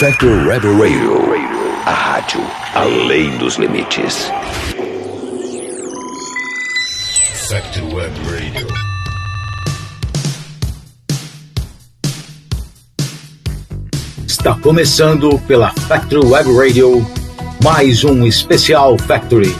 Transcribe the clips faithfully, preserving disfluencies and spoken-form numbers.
Factory Web Radio, a rádio além dos limites. Factory Web Radio. Está começando pela Factory Web Radio, mais um especial Factory.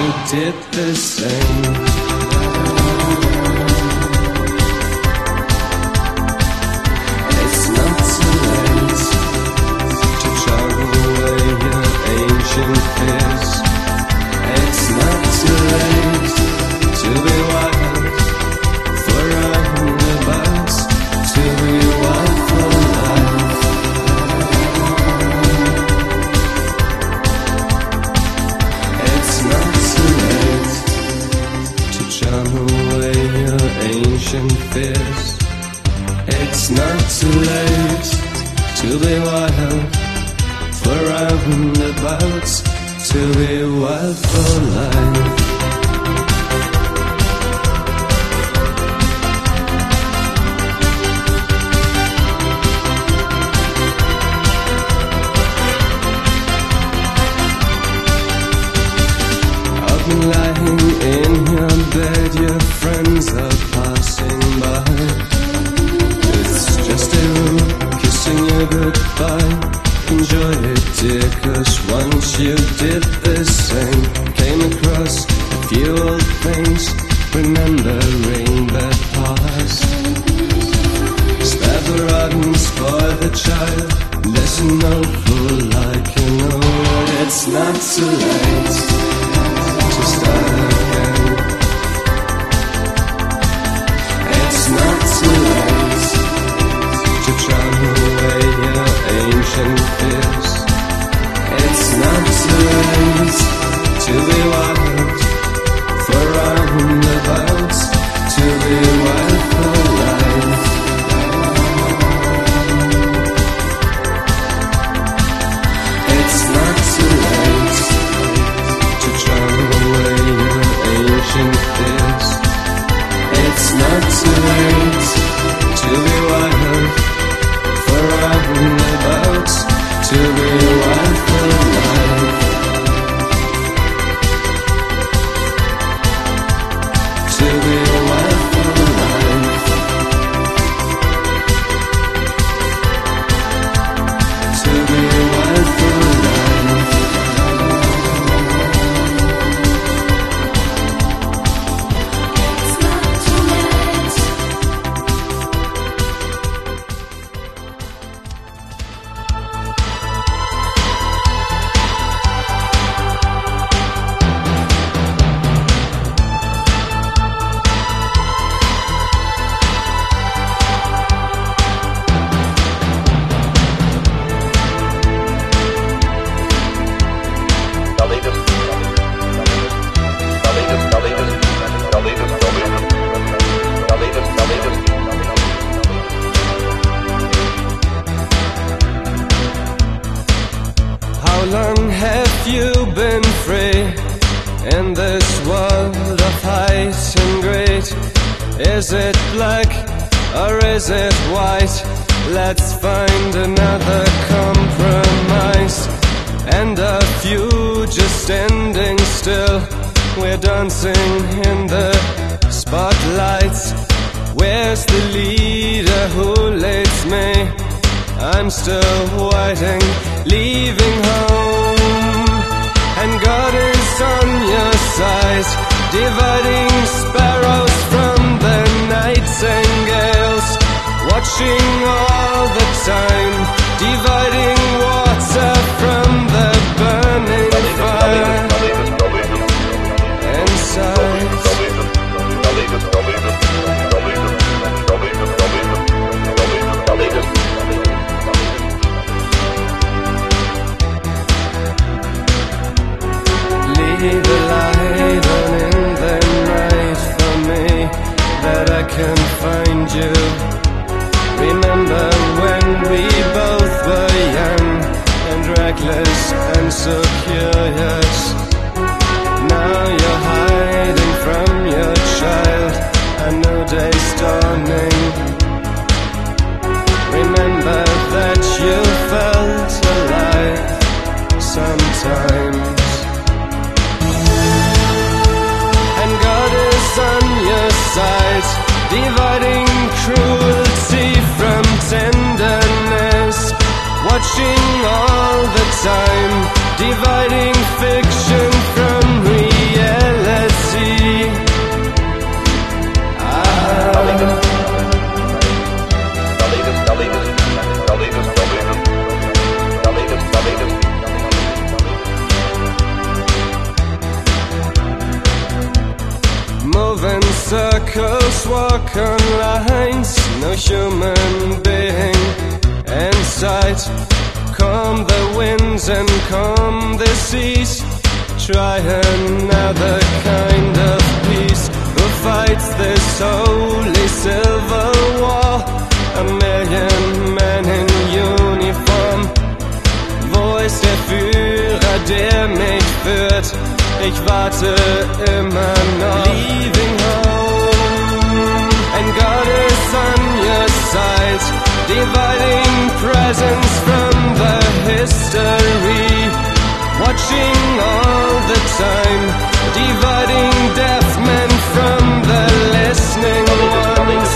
did the same. It's not too late to drive away your ancient fears. It's not too late to be wild for roundabouts, to be wild for life. It's not too late to charm away your ancient fears. It's not too late to be wild for roundabouts, to be wild for life. I've been lying in your bed, your friends are passing by. It's just a room kissing you goodbye. Enjoy it, dear, 'cause once you did the same. Came across a few old things, remembering the past. Spare the rod and spoil the child. Listen, no fool like you know that it's not too late to start again. It's not too late to drown away your ancient fears. It's not too late to be wild for roundabouts, to be wild for life. It's not too late to drown away your ancient fears. It's not too late to be wild for roundabouts, to be wild for life. To be wild for life. To be wild for life. It's not too late. How long have you been free in this world of height and greed? Is it black or is it white? Let's find another compromise. And a few just standing still. We're dancing in the spotlights. Where's the leader who leads me? I'm still waiting, leaving home. And God is on your side, dividing sparrows from the nightingales. Watching all the time, dividing water from the burning fire. Inside leave the light on in the night for me, that I can find you. Remember when we both were young and reckless and so curious. Now you're hiding from your child, a new day's dawning. Remember that you felt alive sometimes. And God is on your side, dividing cruelty from tenderness. Watching all the time, dividing fiction from reality. circles, walk on lines, no human being in sight. Come the winds and come the seas, try another kind of peace. Who fights this holy civil war? A million men in uniform. Wo ist der Führer, der mich führt? Ich warte immer noch. Leaving home, and God is on your side, dividing presence from the history, watching all the time, dividing deaf men from the listening ones.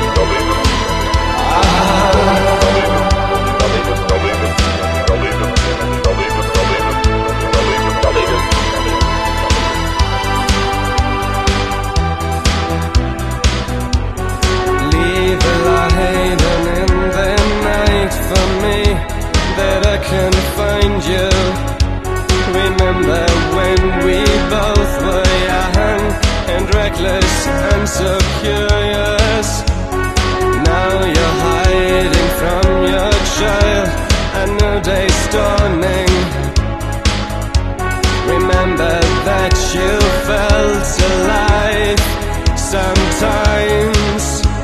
Leave a light on in the night for me, that I can find you. Remember when we both were young and reckless and so curious. Now you're hiding from your child, a new day's dawning. Remember that you felt alive sometimes,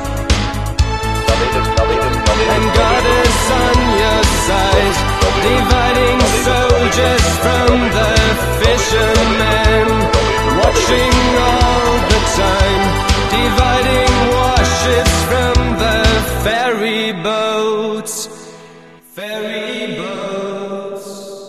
and God is on your side, dividing soldiers from the fishermen, watching all the time, dividing warships from the ferry boats, ferry boats.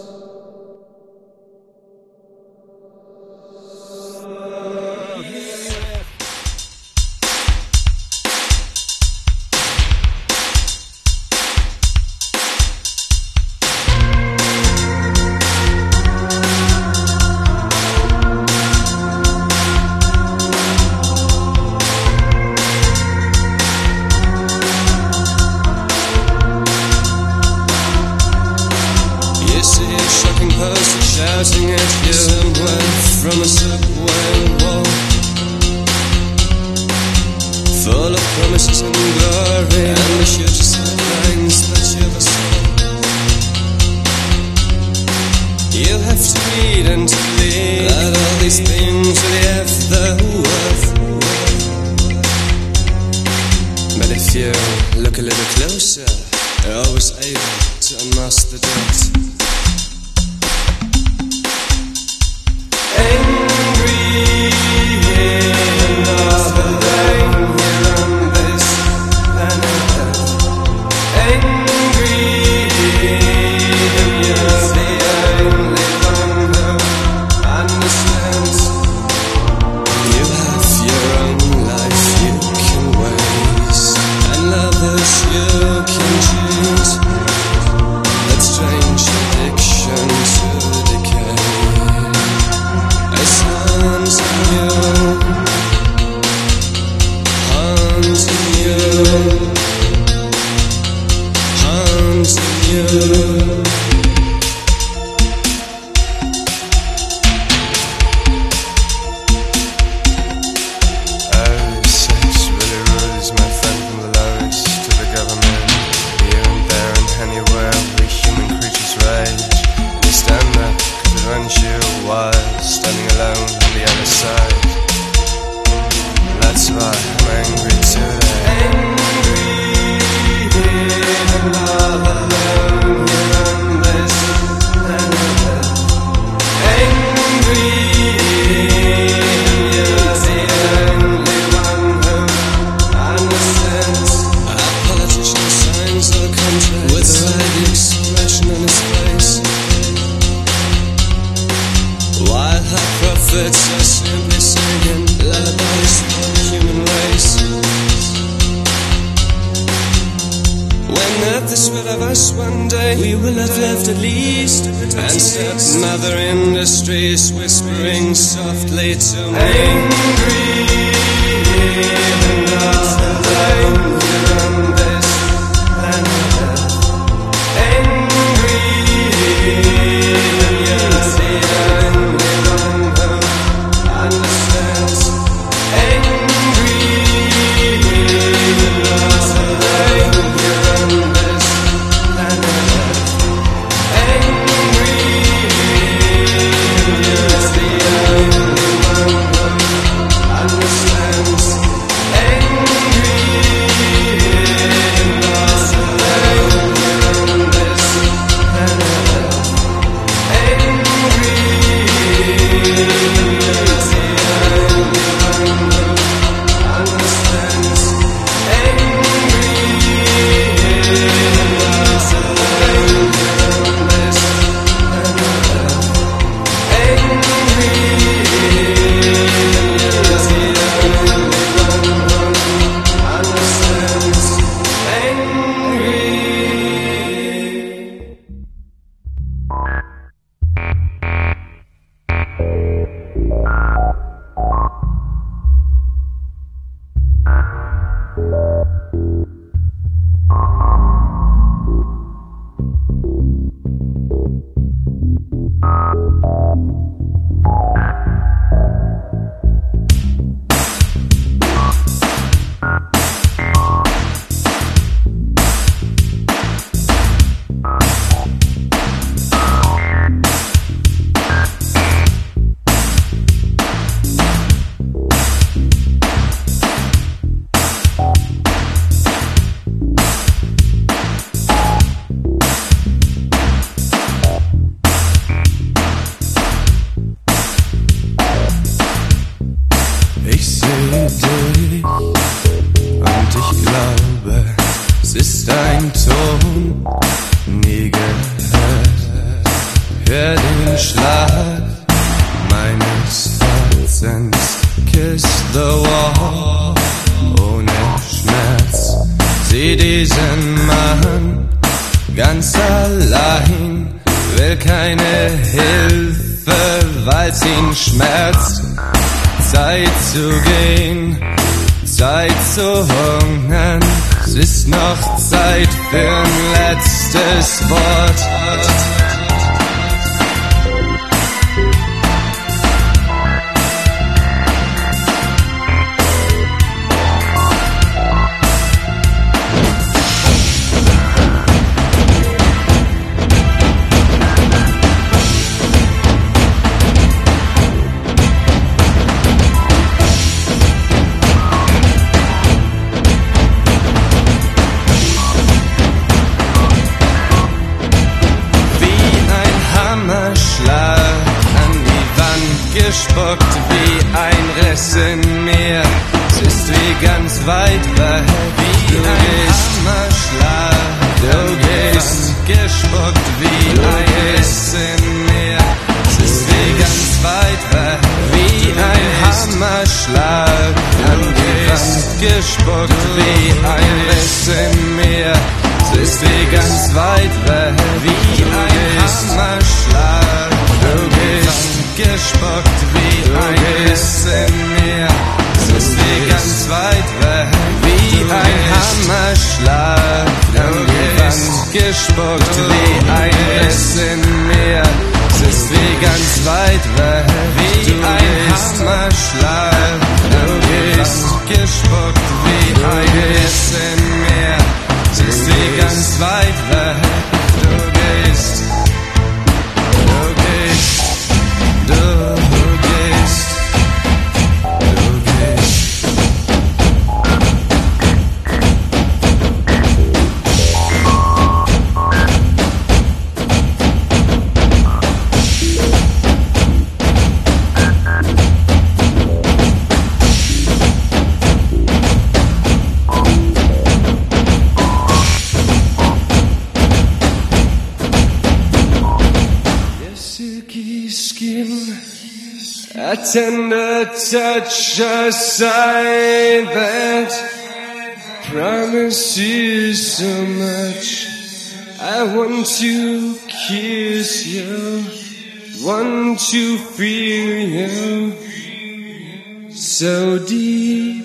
Shouting at you somewhere from a subway wall, full of promises and glory, and the shirts lines that you ever saw. You have to read and to believe that all these things really have the worth. But if you look a little closer, you're always able to unmask the dirt. Whispering softly to me, angry and all alone here on this planet. Angry, and you're the only one who understands. Angry. allein, will keine Hilfe, weil's ihn schmerzt. Zeit zu gehen, Zeit zu hungern, es ist noch Zeit für ein letztes Wort. Gespuckt wie ein Riss in mir, es ist wie ganz weit weg, wie du ein gehst. Hammerschlag, du gehst, gespuckt wie ein Riss in mir, es ist wie ganz weit weg, wie ein Hammerschlag, du gehst, gespuckt wie ein Riss in mir, es ist wie ganz weit weg, wie ein Hammerschlag, du gehst, gespuckt wie ein Riss in mir, es ist wie ganz weit weg, wie ein Hammerschlag, irgendwann gespuckt wie ein Riss in mir, es ist wie ganz weit weg, wie ein Hammerschlag, irgendwann gespuckt wie ein Riss in mir, es ist wie ganz weit weg, du gehst, du gehst. Du gehst, du gehst. A tender touch, a sigh that promises so much. I want to kiss you, want to feel you so deep.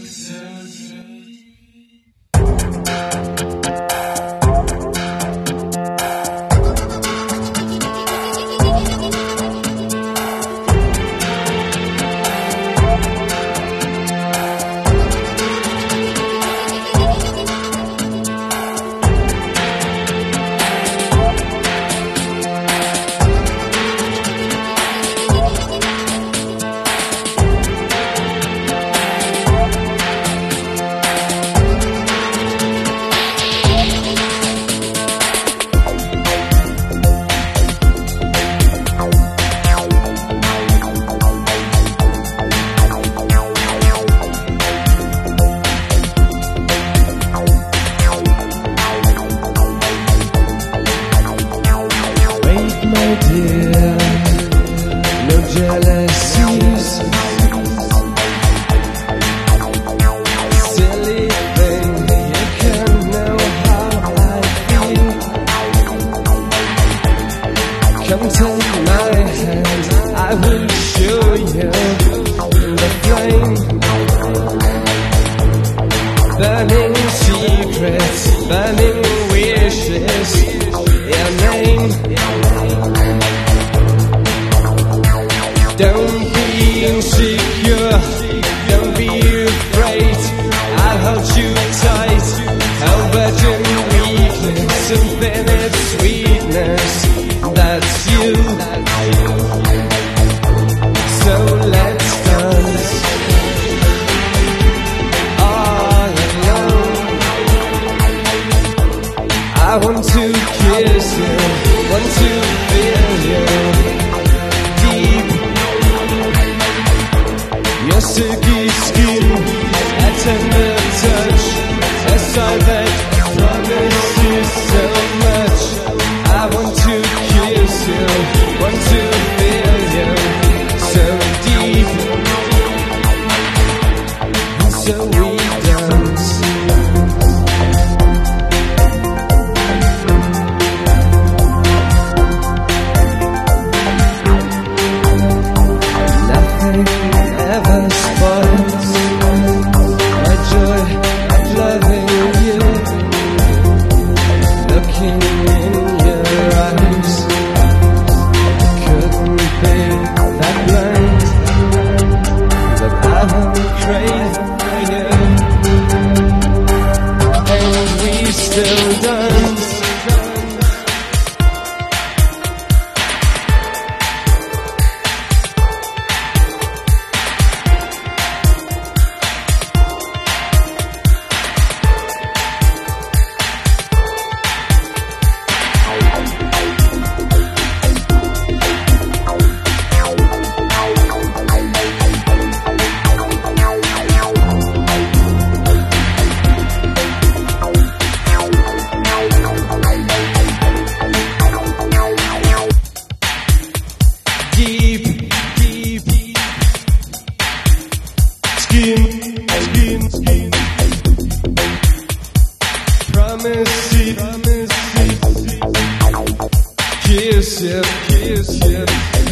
kiss you, kiss you.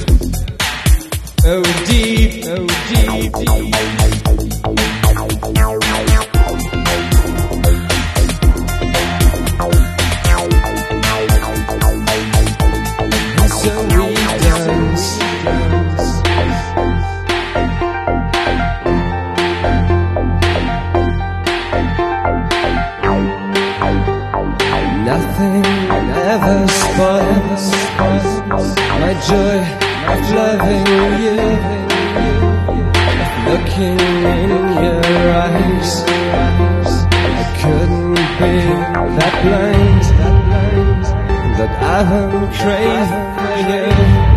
Oh deep, oh deep, deep. And so we dance. Nothing ever spoils my joy of loving you, looking in your eyes. I couldn't be that blind that I won't crave for you,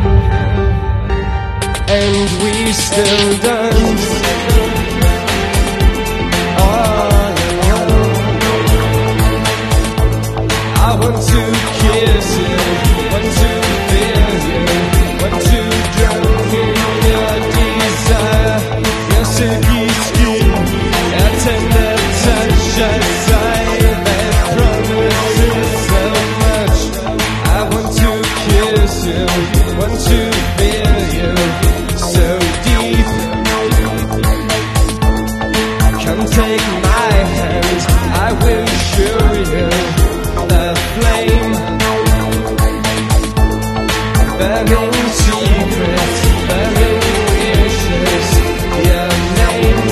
and we still dance. I want to kiss you, want to feel you, want to drown in your desire. Your silky skin, your tender touch, a sigh that promises so much. I want to kiss you, want to feel you so deep. Come take my hand, I will show you the flame, burning secrets, burning wishes, your name.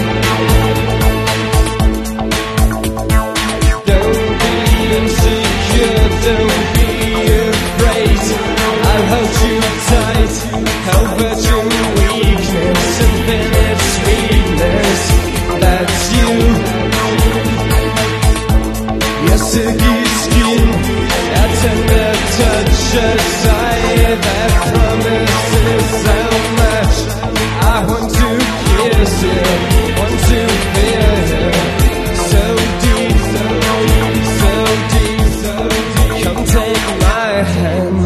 Don't be insecure, don't be afraid. I'll hold you tight, help but your weakness, infinite sweetness. That's you. Yes, it a tender touch, a sigh that promises so much. I want to kiss you, want to feel you so deep, so deep, so deep, so deep. Come take my hand.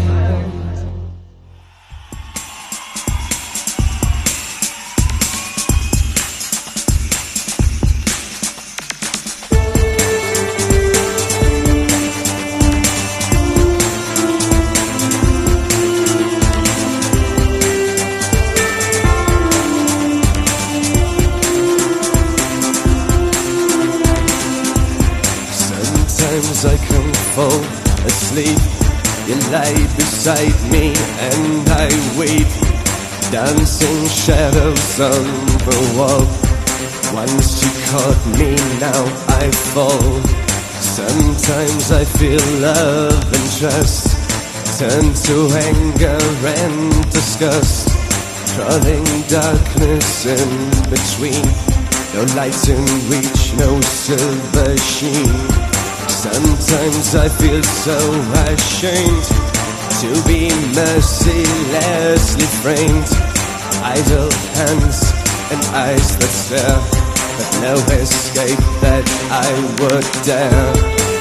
Sometimes I can fall asleep. You lie beside me and I weep. Dancing shadows on the wall. Once you caught me, now I fall. Sometimes I feel love and trust turn to anger and disgust. Crawling darkness in between. No light in reach, no silver sheen. Sometimes I feel so ashamed to be mercilessly framed. Idle hands and eyes that stare, but no escape that I would dare.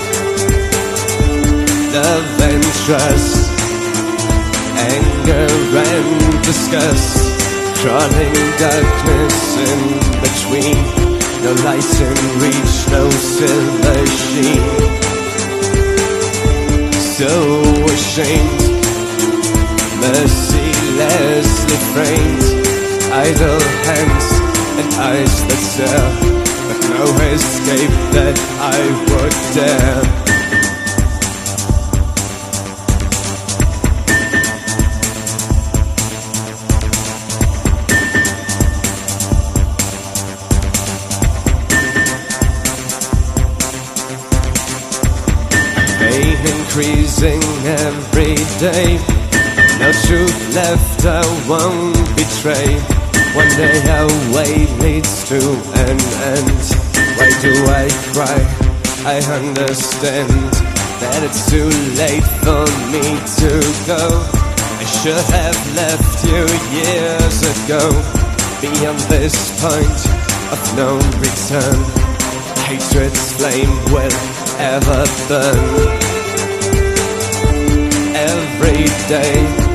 Love and trust, anger and disgust. Crawling darkness in between. No light in reach, no silver sheen. So ashamed, mercilessly framed. Idle hands and eyes that stare, but no escape that I would dare. Increasing every day. No truth left, I won't betray. One day our way leads to an end. Why do I cry? I understand that it's too late for me to go. I should have left you years ago. Beyond this point of no return, hatred's flame will ever burn. Every day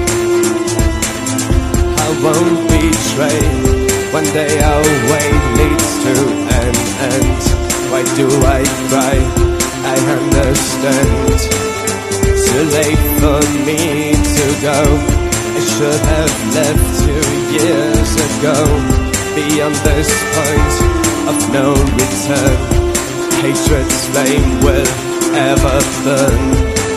I won't betray. One day our way leads to an end. Why do I cry? I understand. So too late for me to go. I should have left two years ago. Beyond this point of no return, hatred's flame will ever burn.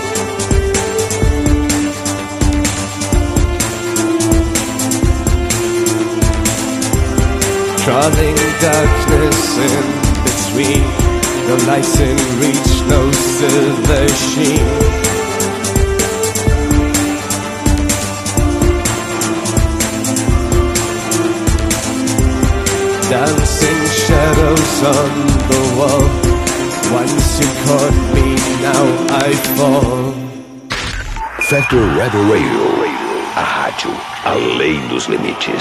Crawling darkness in between, no light in reach, no silver sheen. Dancing shadows on the wall. Once you caught me, now I fall. Factor Rebel Radio, a rádio além dos limites.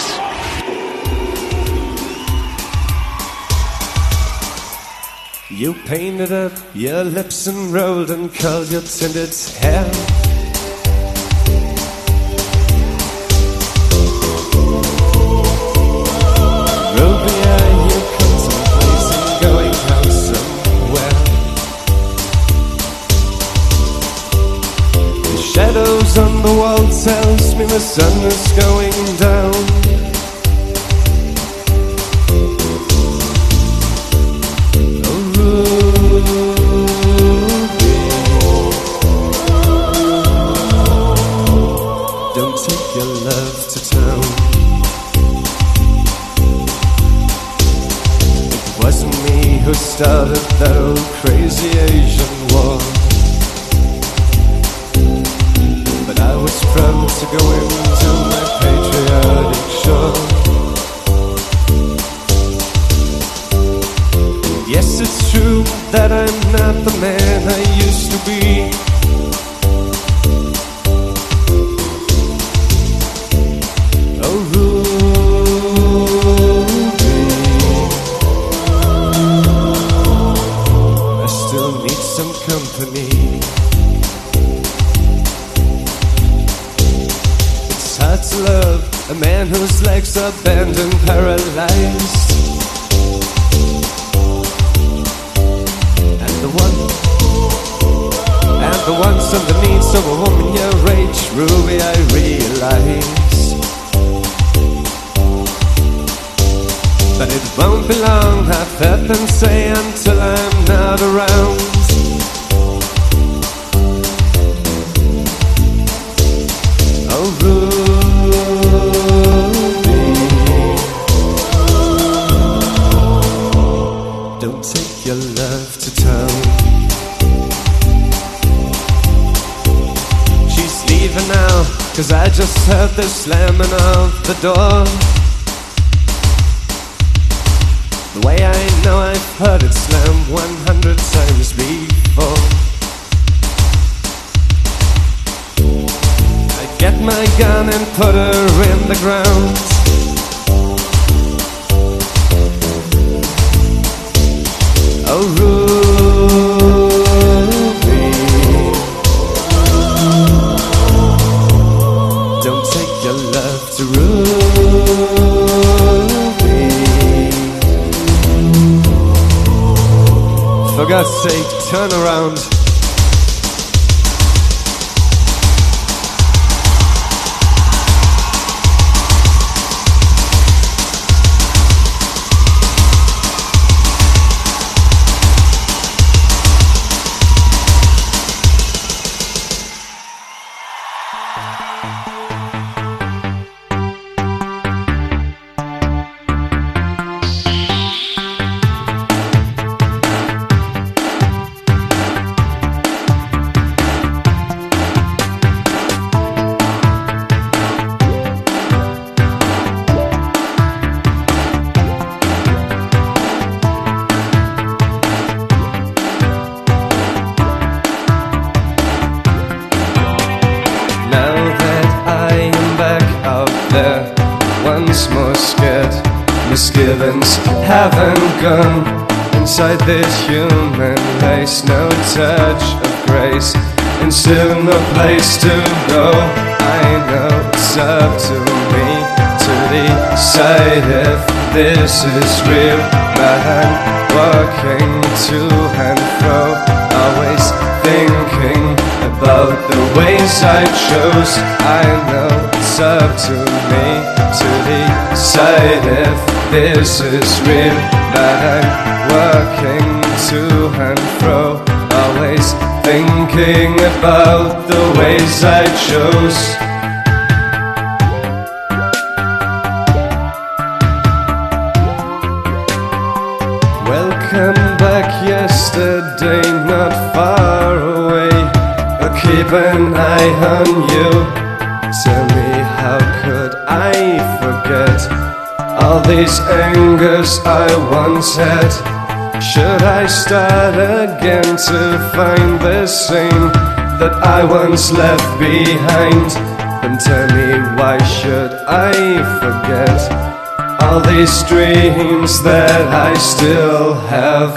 You painted up your lips and rolled and curled your tinted hair. Robia, you contemplating going out somewhere. The shadows on the wall tells me the sun is going down. Who started that old crazy Asian war? But I was proud to go into my patriotic shore. Yes, it's true that I'm not the man I used to be. Oh, some company. It's hard to love a man whose legs are bent and paralyzed. And the one, and the ones on the needs of a woman your age, Ruby, I realize. But it won't be long, I've heard them say, until I'm not around. Oh, Ruby, don't take your love to town. She's leaving now, 'cause I just heard the slamming of the door. The way I know I've heard it slam one hundred times before. Get my gun and put her in the ground. Oh, Ruby, don't take your love to Ruby. For God's sake, turn around. Misgivings haven't gone inside this human race. No touch of grace, and still no place to go. I know it's up to me to decide if this is real. But I'm walking to and fro, always thinking about the ways I chose. I know it's up to me to decide if this is real, but I'm working to and fro, always thinking about the ways I chose. Welcome back yesterday, not far away. I'll keep an eye on you. Tell me, how could I forget all these angers I once had? Should I start again to find the same that I once left behind? Then tell me, why should I forget all these dreams that I still have?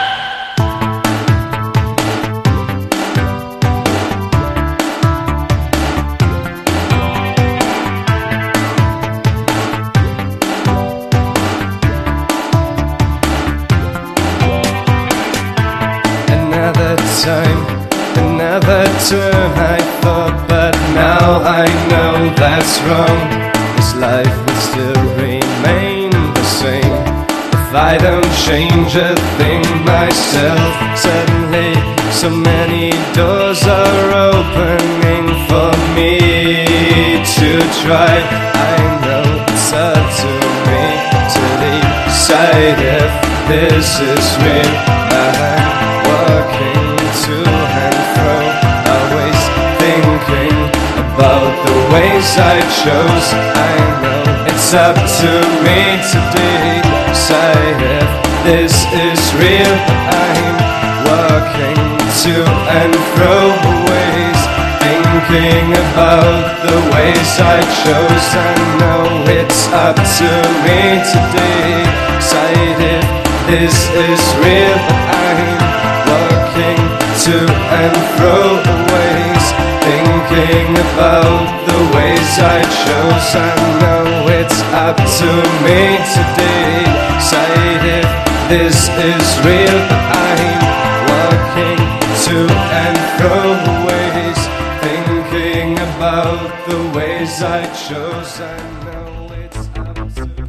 Another time, another turn, I thought, but now I know that's wrong. This life will still remain the same if I don't change a thing myself. Suddenly, so many doors are opening for me to try. I know it's up to me to decide if this is real, but I'm working to and fro, always thinking about the ways I chose. I know it's up to me to decide if this is real. I'm working to and fro, always thinking about the ways I chose. I know it's up to me to decide if this is real. I'm working to and fro, always thinking about the ways I chose. I know it's up to me to decide if this is real. I'm working to and fro, always thinking about the ways I chose. I know it's up to me.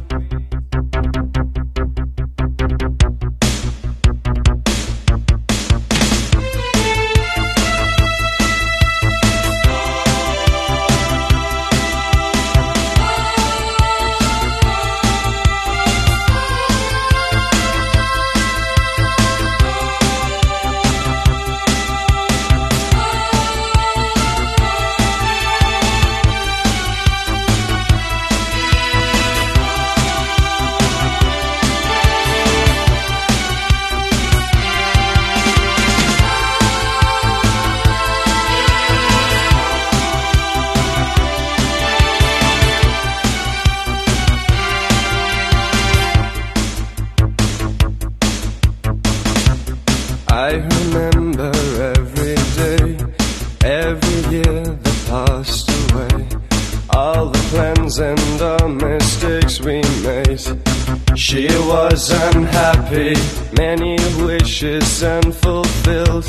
I remember every day, every year that passed away, all the plans and the mistakes we made. She was unhappy, many wishes unfulfilled.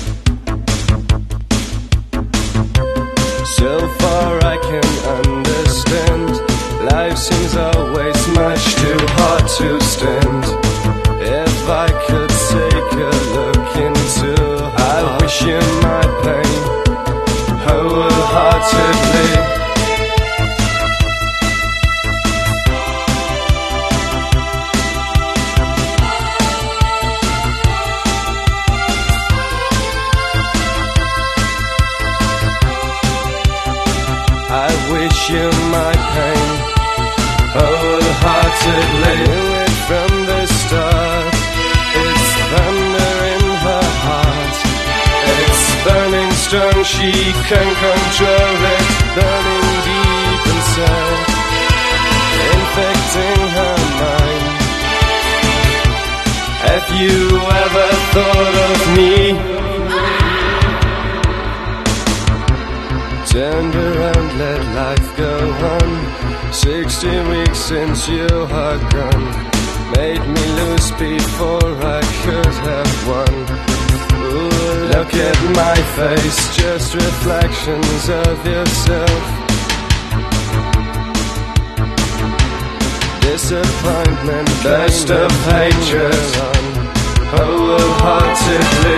So far I can understand, life seems always much too hard to stand. If I could take a look into, I wish you my pain wholeheartedly. I wish you my pain wholeheartedly. Knew it from the start, it's thunder in her heart. It's burning strong, she can't control it, burning deep inside, infecting her mind. Have you ever thought of me? Turned around, let life go on. Sixteen weeks since you are gone, made me lose before I could have won. Look at my face, just reflections of yourself. Disappointment, best of hatred, wholeheartedly.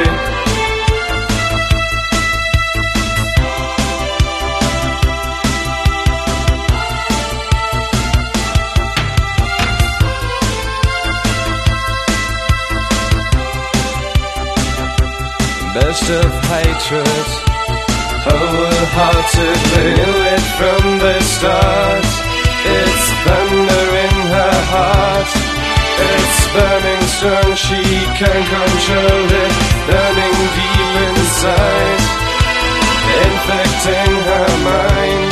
Best of hatred, wholeheartedly. Knew it from the start. It's thunder in her heart. It's burning strong, she can't control it. Burning deep inside, infecting her mind.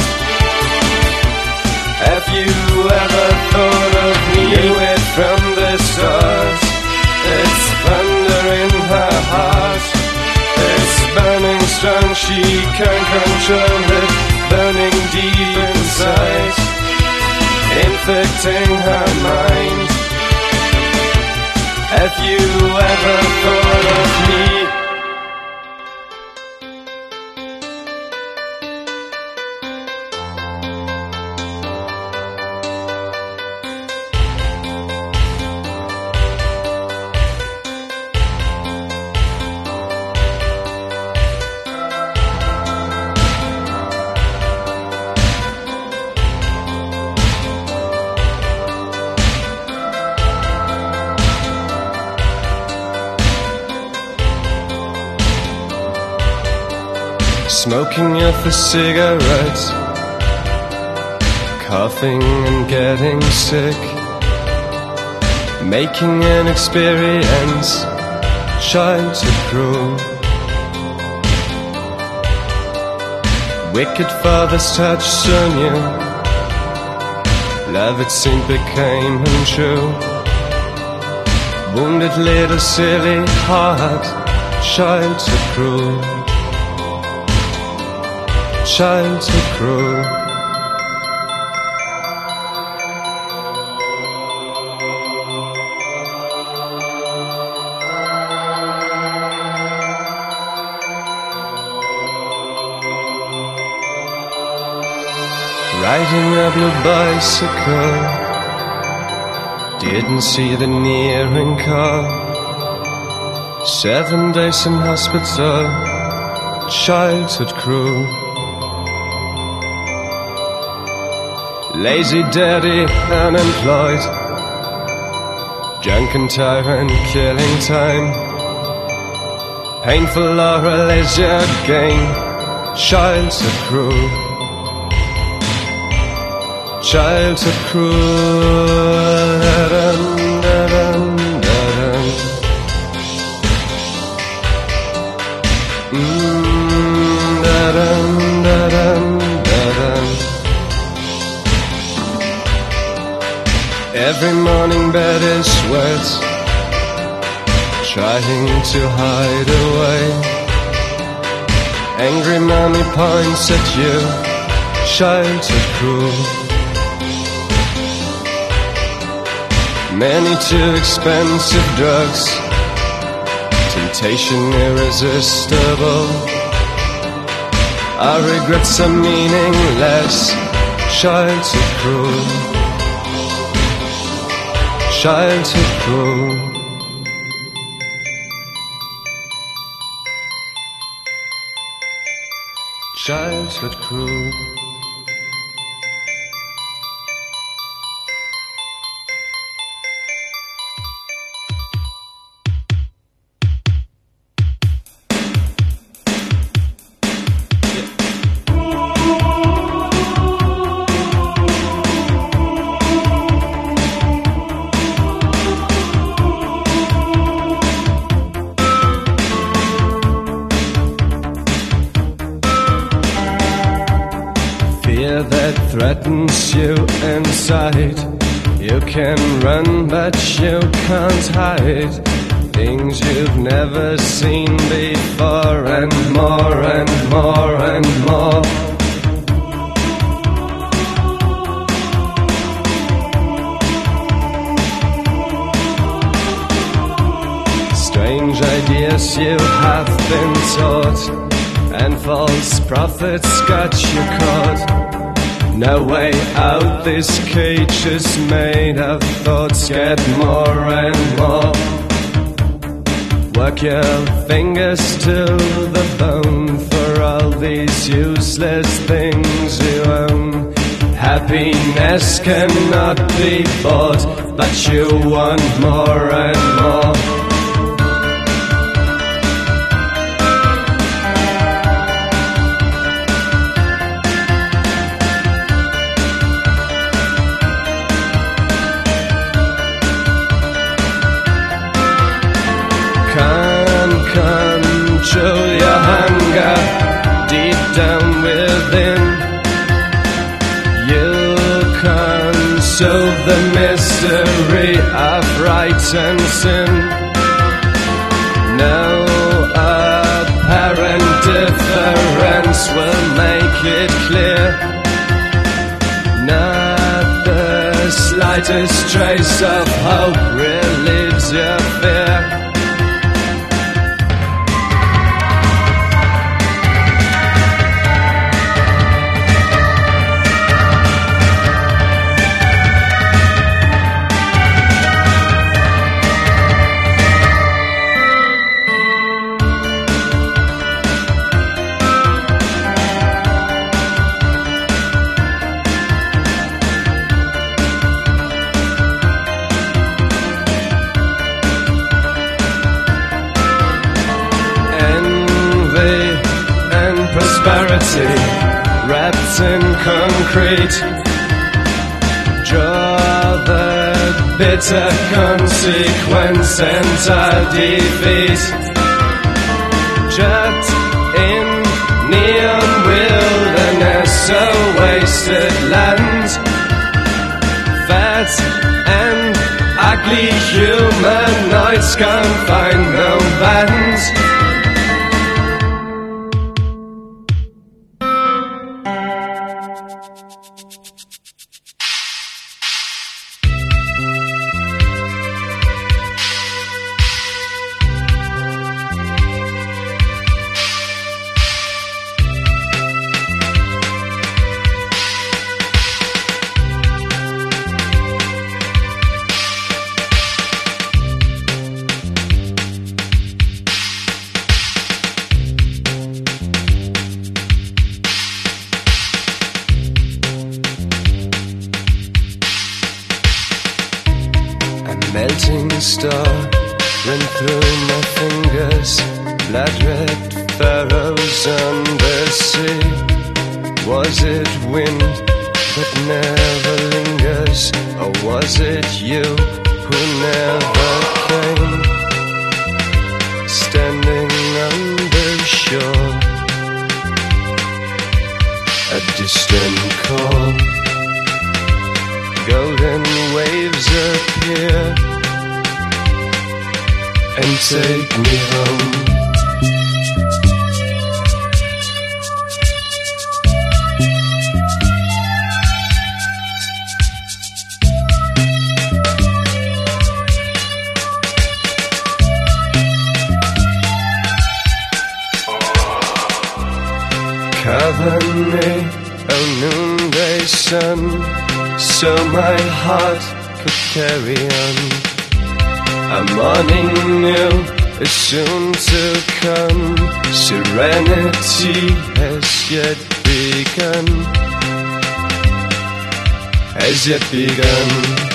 Have you ever thought of me? Knew it from the start. It's thunder in her heart. It's burning strong, she can't control it. Burning deep inside, infecting her mind. Have you ever thought of me? Smoking off a cigarette, coughing and getting sick, making an experience, childhood cruel. Wicked father's touch on you, love it seemed became untrue. Wounded little silly heart, childhood cruel. Childhood cruel. Riding a blue bicycle, didn't see the nearing car. Seven days in hospital, childhood cruel. Lazy daddy, unemployed, drunk and tyrant, killing time. Painful or a leisure gain, childhood cruel. Childhood cruel. Da-dum, da-dum, da-dum. Mm, da-dum, da-dum, da-dum. Every morning bed is wet, trying to hide away. Angry mommy points at you, childhood cruel. Many too expensive drugs, temptation irresistible. Our regrets are meaningless, childhood cruel. Childhood cruel. Childhood cruel. That threatens you inside. You can run but you can't hide. Things you've never seen before, and more and more and more. Strange ideas lies you have been taught, and false prophets got you caught. No way out, this cage is made of thoughts, get more and more. Work your fingers to the bone for all these useless things you own. Happiness cannot be bought, but you want more and more. Control your hunger deep down within. You can solve the mystery of right and sin. No apparent difference will make it clear. Not the slightest trace of hope relieves your fear. Prosperity wrapped in concrete, draw the bitter consequence and our defeat. Trapped in neon wilderness, a wasted land. Fat and ugly humanoids can't find no band. Melting star ran through my fingers, blood-red furrows on the sea. Was it wind that never lingers, or was it you who never came? Standing on the shore, a distant call, golden waves appear and take me home. Cover me, oh noonday sun, so my heart could carry on. A morning new is soon to come. Serenity has yet begun. Has yet begun.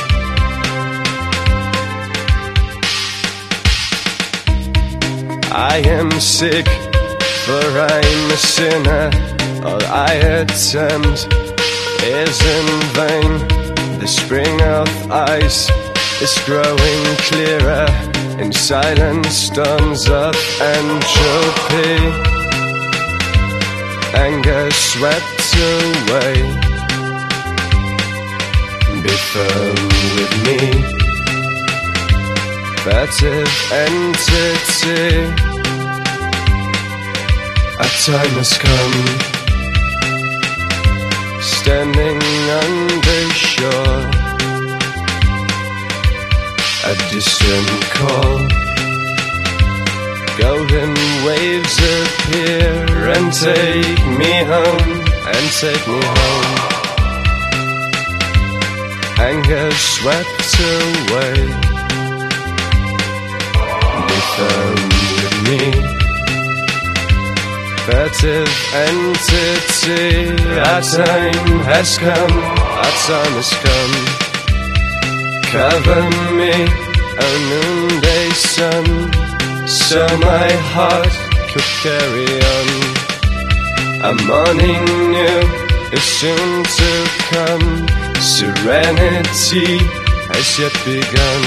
I am sick, for I'm a sinner. All I attempt is in vain. The spring of ice is growing clearer in silent storms of entropy. Anger swept away. Be firm with me, furtive entity. Our time has come, standing on the shore. A distant call, golden waves appear and take me home, and take me home. Anger swept away, befriended me. Furtive entity, our time has come, our time has come. Cover me, oh noonday sun, so my heart could carry on. A morning new is soon to come, serenity has yet begun,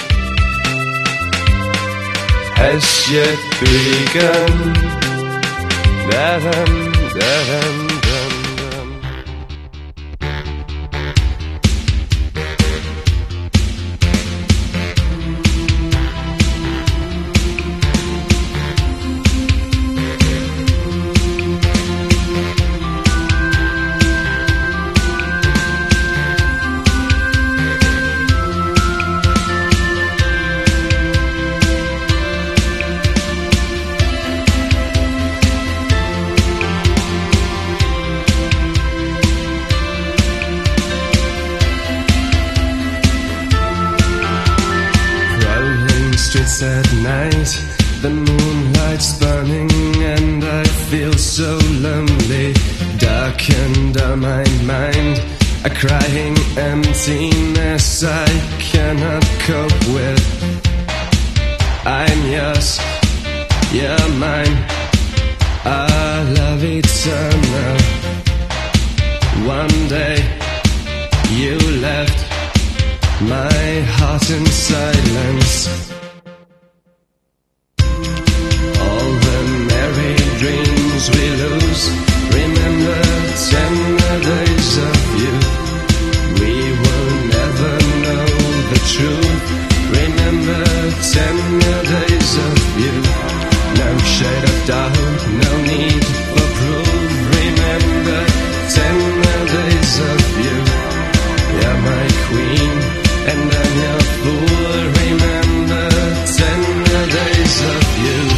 has yet begun. Da-dum, da-dum, dum, dum. Streets at night, the moonlight's burning and I feel so lonely. Darkened on my mind, a crying emptiness I cannot cope with. I'm yours, you're mine, our love eternal. One day you left my heart in silence. Dreams we lose, remember tender days of youth. We will never know the truth. Remember tender days of youth. No shade of doubt, no need for proof. Remember tender days of youth. You're my queen and I'm your fool. Remember tender days of youth.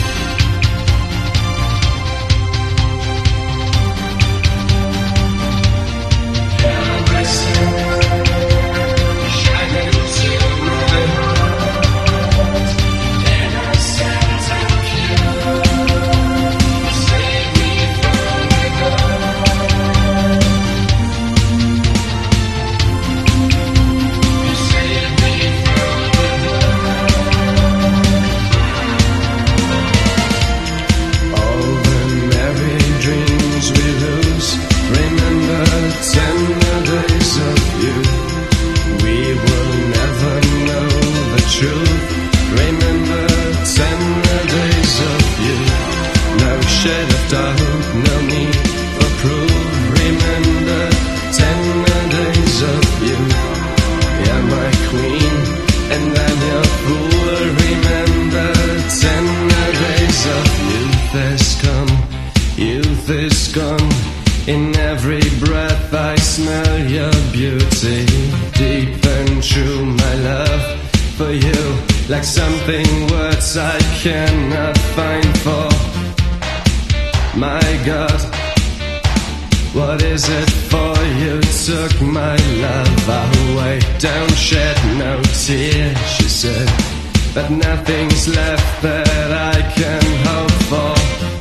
In every breath I smell your beauty. Deep and true my love for you, like something words I cannot find for. My God, what is it for you took my love away? Don't shed no tear, she said, but nothing's left that I can hope for.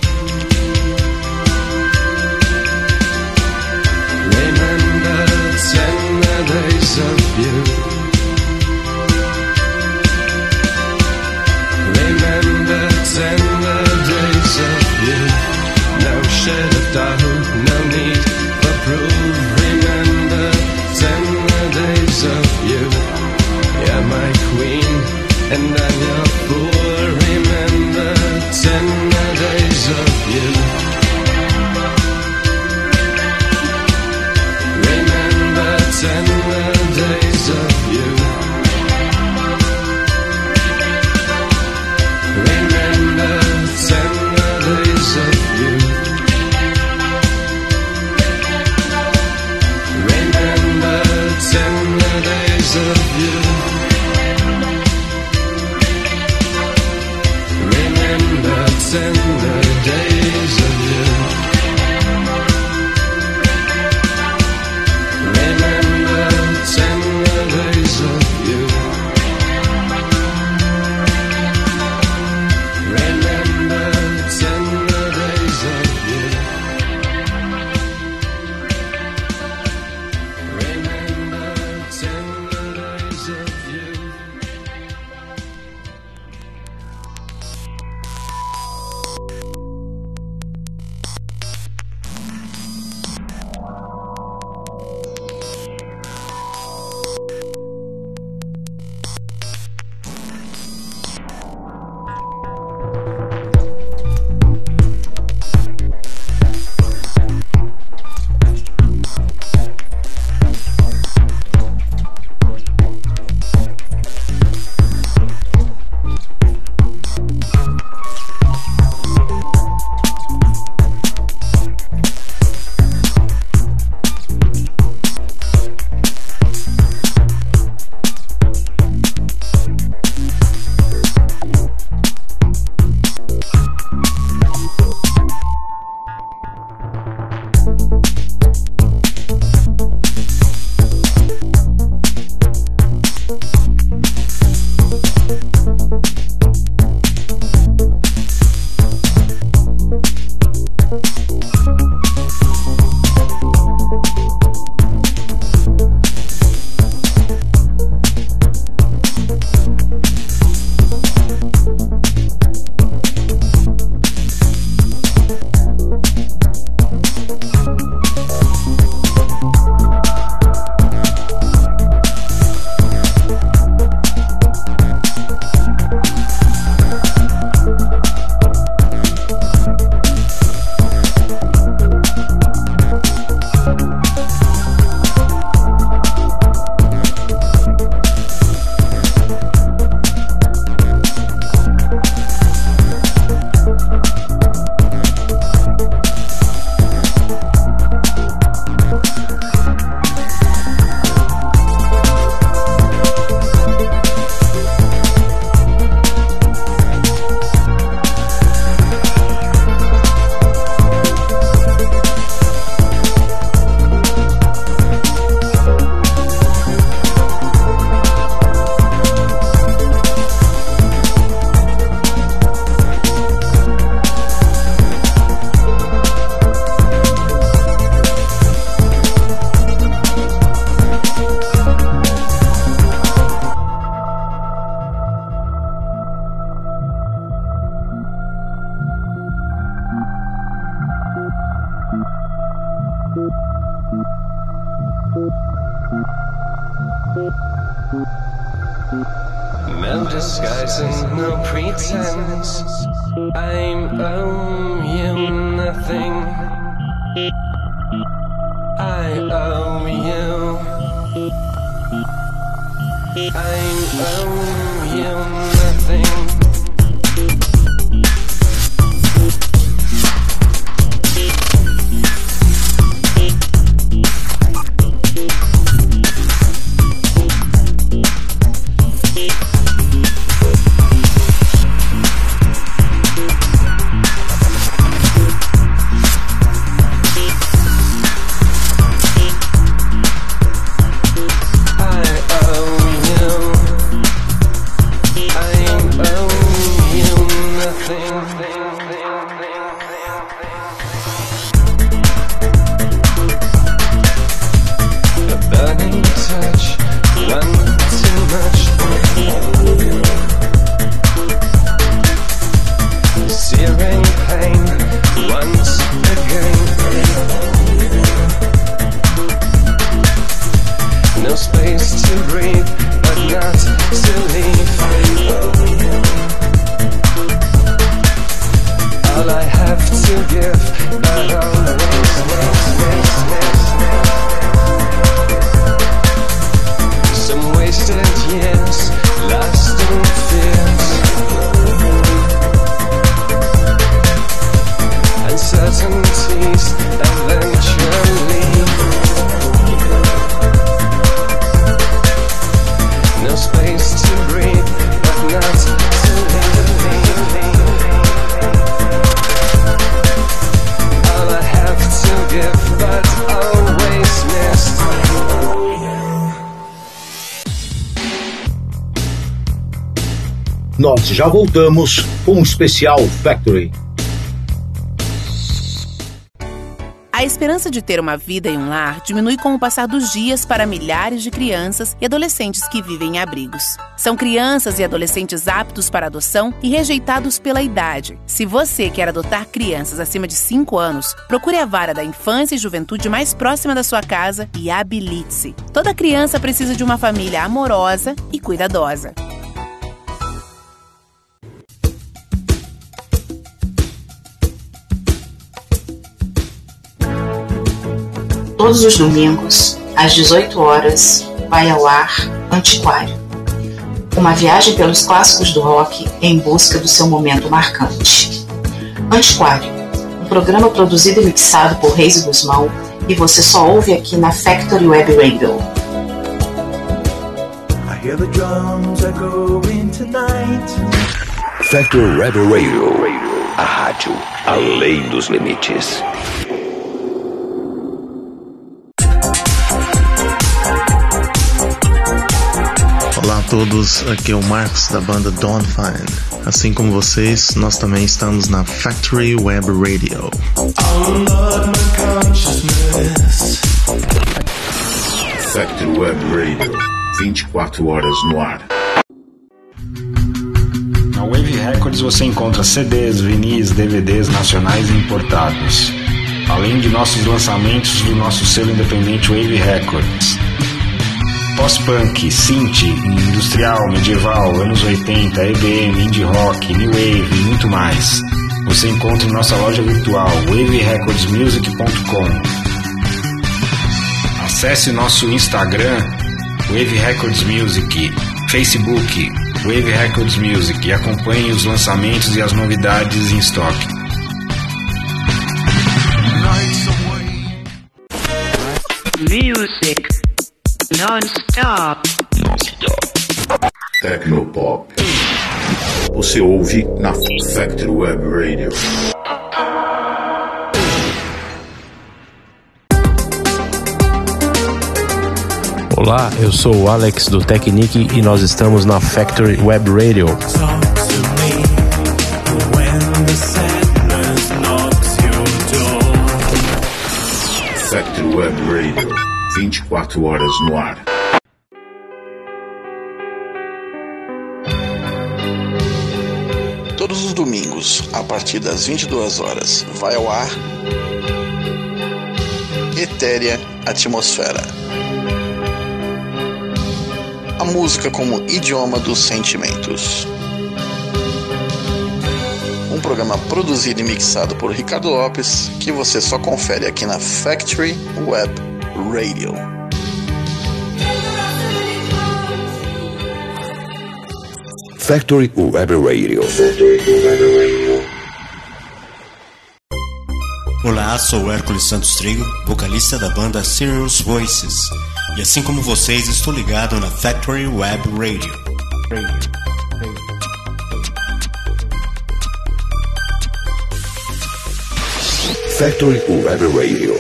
Remember tender days of you. Remember tender days of you. No shade of doubt, no need for proof. Remember tender days of you. You're my queen and I'm your fool. Remember tender No disguise and no pretense. I'm owe you nothing. I owe you. I owe you nothing. Nós já voltamos com o especial Factory. A esperança de ter uma vida e um lar diminui com o passar dos dias para milhares de crianças e adolescentes que vivem em abrigos. São crianças e adolescentes aptos para adoção e rejeitados pela idade. Se você quer adotar crianças acima de cinco anos, procure a vara da infância e juventude mais próxima da sua casa e habilite-se. Toda criança precisa de uma família amorosa e cuidadosa. Todos os domingos, às dezoito horas, vai ao ar Antiquário. Uma viagem pelos clássicos do rock em busca do seu momento marcante. Antiquário, um programa produzido e mixado por Reis e Guzmão, e você só ouve aqui na Factory Web Radio. I hear the drums are going tonight. Factory Web Radio, a rádio além dos limites. Olá a todos, aqui é o Marcos da banda Dawn Fine. Assim como vocês, nós também estamos na Factory Web Radio. Factory Web Radio, vinte e quatro horas no ar. Na Wave Records você encontra C Ds, vinis, D V Ds nacionais e importados, além de nossos lançamentos do nosso selo independente Wave Records. Post-punk, synth, industrial, medieval, anos oitenta, E B M, indie rock, new wave e muito mais. Você encontra em nossa loja virtual wave records music ponto com. Acesse nosso Instagram Wave Records Music, Facebook Wave Records Music e acompanhe os lançamentos e as novidades em estoque. Music non-stop. Non-stop. Tecnopop. Você ouve na Factory Web Radio. Olá, eu sou o Alex do Technique e nós estamos na Factory Web Radio. Factory Web Radio, vinte e quatro horas no ar. Todos os domingos, a partir das vinte e duas horas, vai ao ar etérea atmosfera. A música como idioma dos sentimentos. Um programa produzido e mixado por Ricardo Lopes, que você só confere aqui na Factory Web Radio. Factory Web Radio. Olá, sou Hércules Santos Trigo, vocalista da banda Serious Voices. E assim como vocês, estou ligado na Factory Web Radio. Factory Web Radio.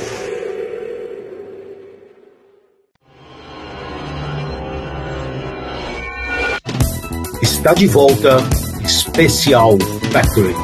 Está de volta, Especial Factory.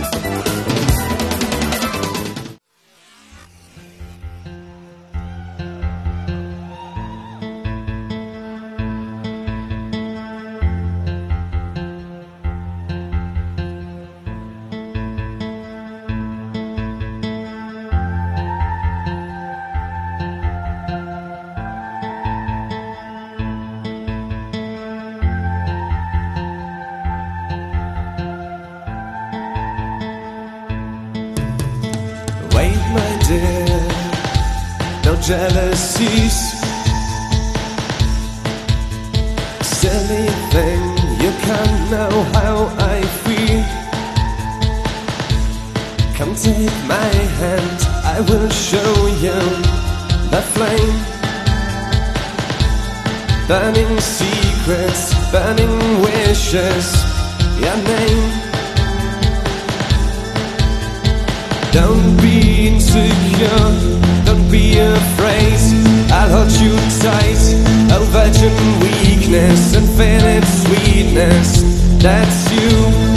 Jealousies, silly thing, you can't know how I feel. Come take my hand, I will show you the flame. Burning secrets, burning wishes, your name. Don't be insecure, don't be afraid, I'll hold you tight. Oh, virgin weakness, infinite sweetness, that's you.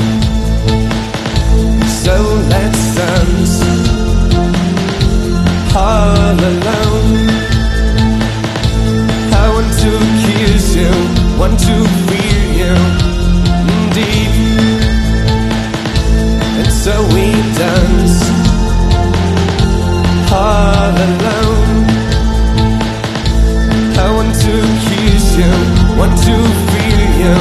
So let's dance, all alone. I want to kiss you, want to feel you deep. And so we dance, all alone. I want to kiss you, want to feel you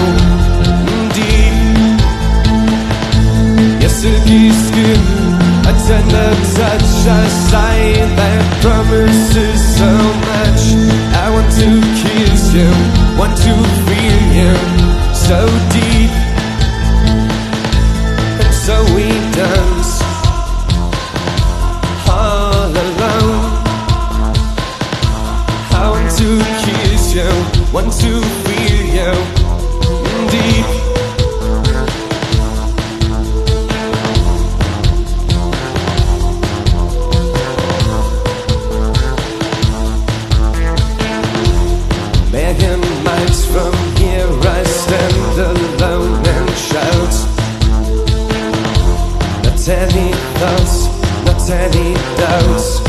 deep. Your silky skin, a tender touch, a sigh that promises so much. I want to kiss you, want to feel you so deep. And so we dance, all alone. I want to kiss you, want to feel you deep. Million miles from here I stand alone and shout. Not any thoughts, not any doubts.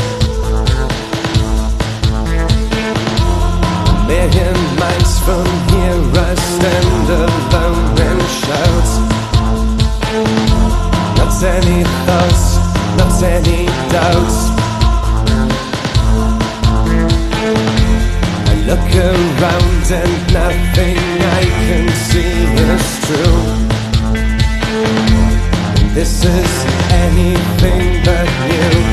A million miles from here I stand alone and shout. Not any thoughts, not any doubts. I look around and nothing I can see is true. This is anything but new.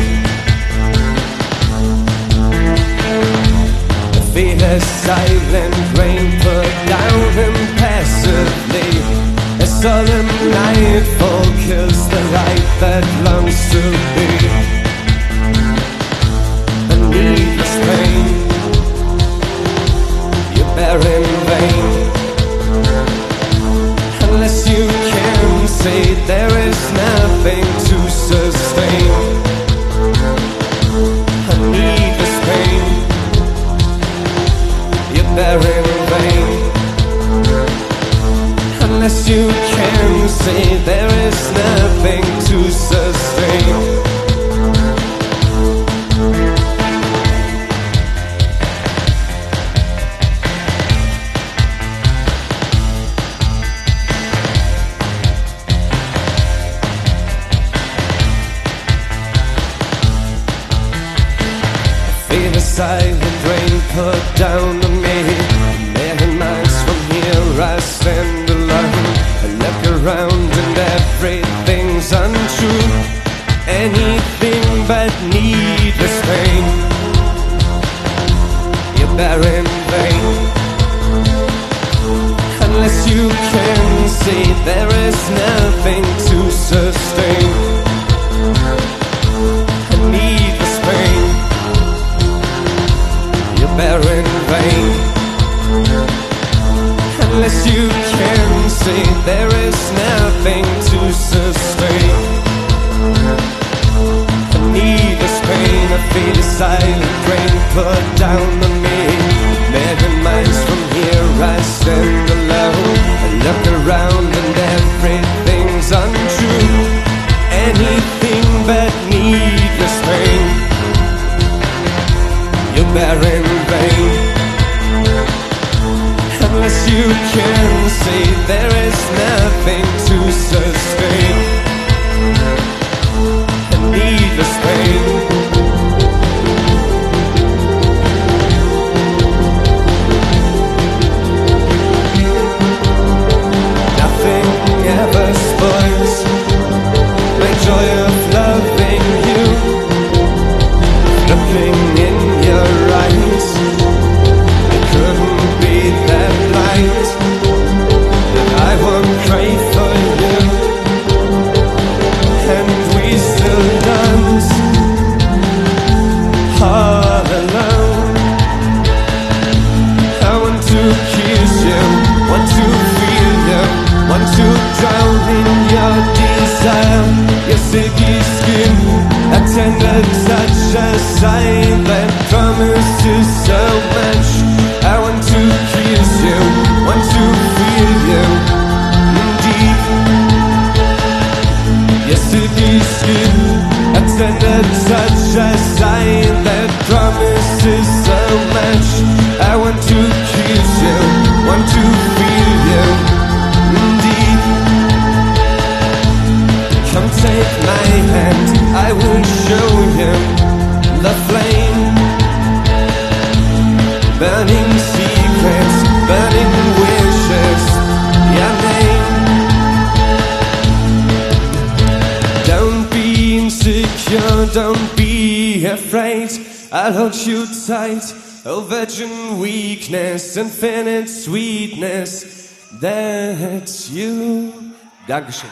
I feel a silent rain put down impassively. A solemn nightfall kills the light that longs to be. A needless pain you bear in vain. Unless you can say there is nothing to sustain. I need this pain you bear in vain. Unless you can say there is nothing to sustain. put down on me. Many miles from here I stand alone. I look around and everything's untrue. Anything but needless pain you bear in vain. Unless you can see there is nothing to sustain needless pain you bear in vain. Unless you can see there is nothing to sustain needless pain. I feel a silent rain put down on me. Many miles from here I stand alone. I look around and everything's untrue. Anything but needless pain you bear in vain. Unless you can see there is nothing to sustain needless pain. Nothing ever spoils my joy of loving you. Looking in your eyes, it couldn't be that light that I won't pray for you. And we still dance all alone. I want to kiss you, want to feel you, want to drown in your desire. Your silky skin, a tender touch, a sign that promises so much. I want to kiss you, want to feel you deep. Your silky skin, a tender touch, a sign that promises so much. I want to kiss you, want to feel you deep. Come take my hand, I will show you the flame. Burning secrets, burning wishes, your name. Don't be insecure, don't be afraid. I'll hold you tight, oh virgin weakness, infinite sweetness. That's you. Dankeschön.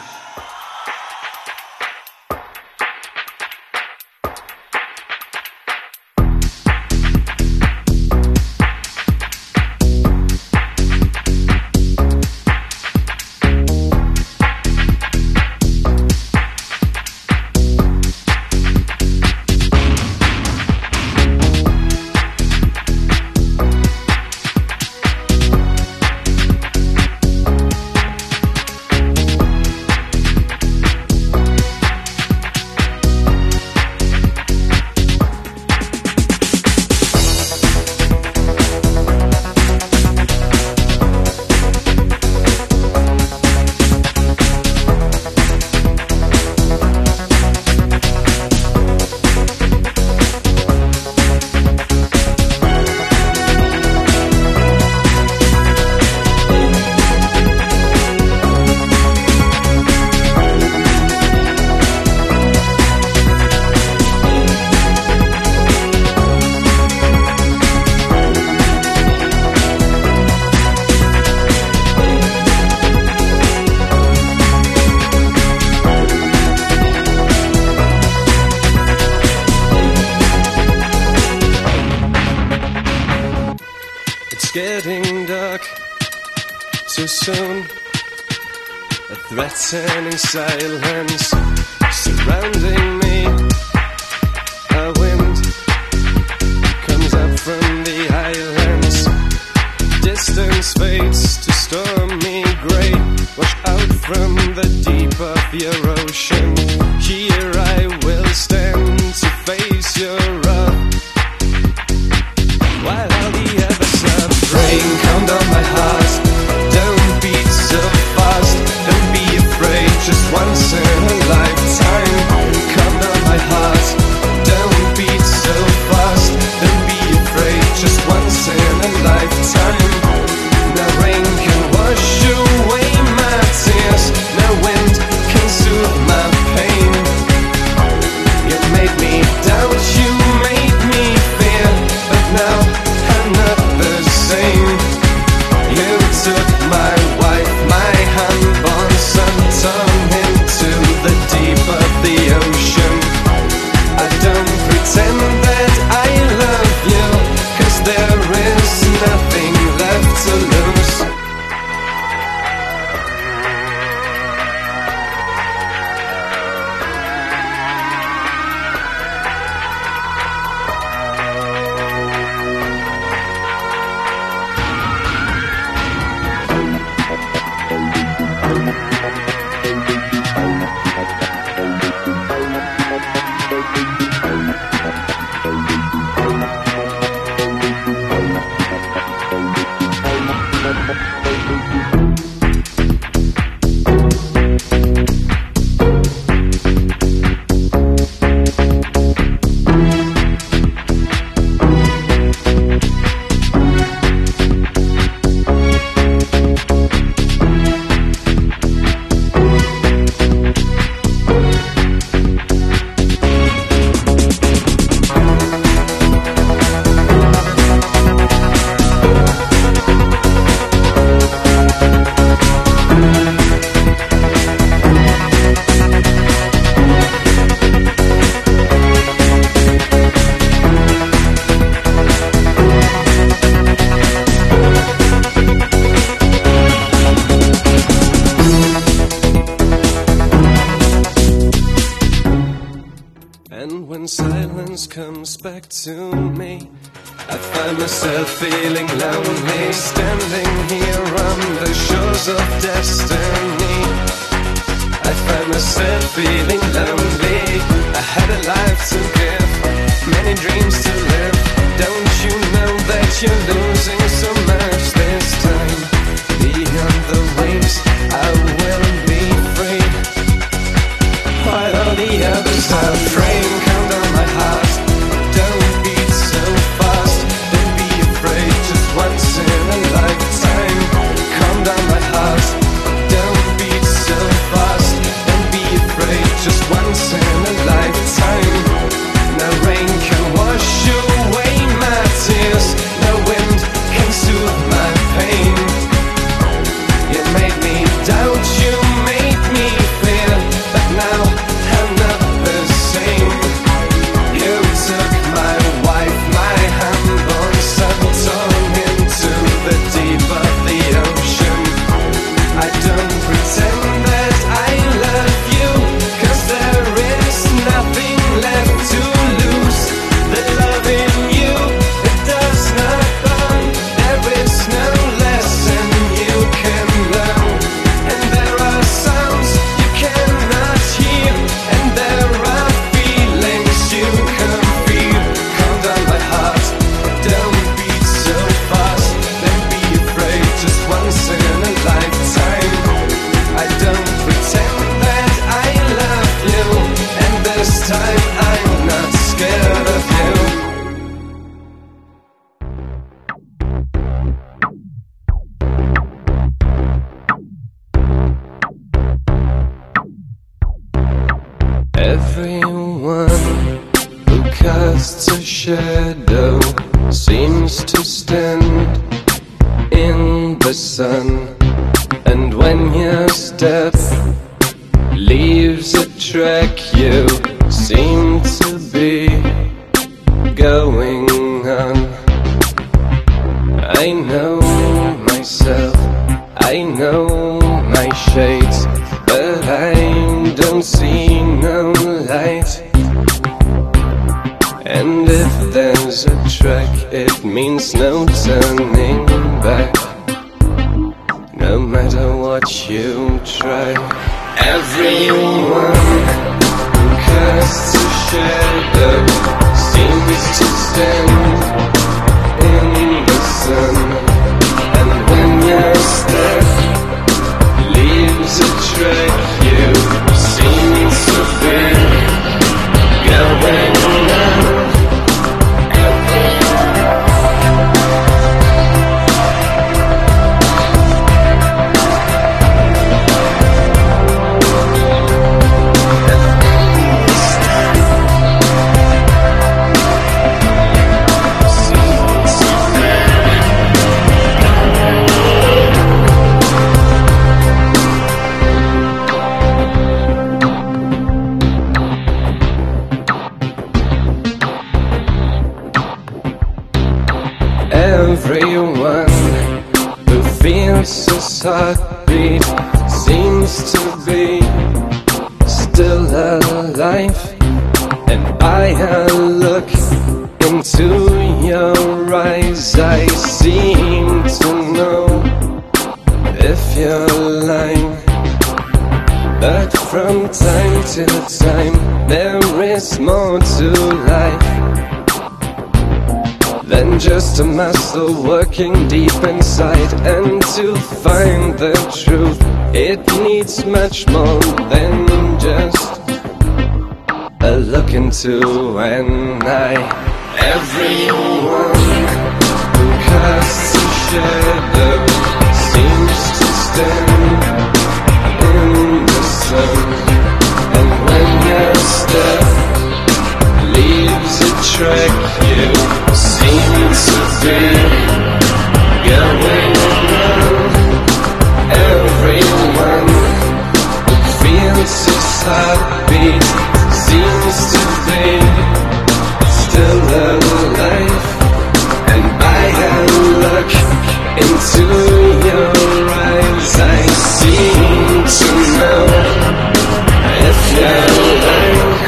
Getting dark too soon. A threatening silence surrounding me. A wind comes up from the islands. Distance fades to stormy grey. Wash out from the deep of your ocean. Here I will stand to face your wrath, while all the others are praying. Calm down my heart, don't beat so fast. Don't be afraid, just once in a lifetime. Calm down my heart, don't beat so fast. Don't be afraid, just once in I'm not the same. You took my wife, my unborn son, turned into the deep of the ocean. I don't pretend that I love you, 'cause there is nothing left to lose. Back to me, I find myself feeling lonely, standing here on the shores of destiny. I find myself feeling lonely. I had a life to give, many dreams to live. Don't you know that you're losing so much this time? Beyond the waves, I will be free, while all the others are afraid. Come down my heart, don't beat so fast. Don't be afraid, just once in a lifetime. Calm down my heart, don't beat so fast. Don't be afraid, just once in a lifetime. No rain can wash away my tears, no wind can soothe my pain. You made me doubt, you made me fear, but now I'm not the same. You took my wife, my unborn son, torn into the deep of the ocean. I don't pretend that I love you, 'cause there is nothing left to lose. The love in you, it does not burn. There is no lesson you can learn. And there are sounds you cannot hear, and there are feelings you can feel. Calm down my heart, don't beat so fast. Don't be afraid, just once in a lifetime. I don't pretend that I love you, and this time I'm not scared of you. Everyone who casts a shadow seems to stand in the sun, and when your step leaves a track, you seem to be going on. I know myself, I know my shades, but I don't see no light. And if there's a track, it means no turning back, no matter what you try. Everyone who casts a shadow seems to stand in the sun, and when your step leaves a track, you seem to be going on. Everyone who feels this heartbeat seems to be still alive. And I look into your eyes, I seem to know if you're lying. But from time to time there is more to life than just a muscle working deep inside. And to find the truth, it needs much more than just a look into an eye. Everyone who casts a shadow seems to stand in the sun. And when your step leaves a track, you seem to be going around. Everyone who feels his heartbeat seems to be still alive. And I look into your eyes, I seem to know if you're lying.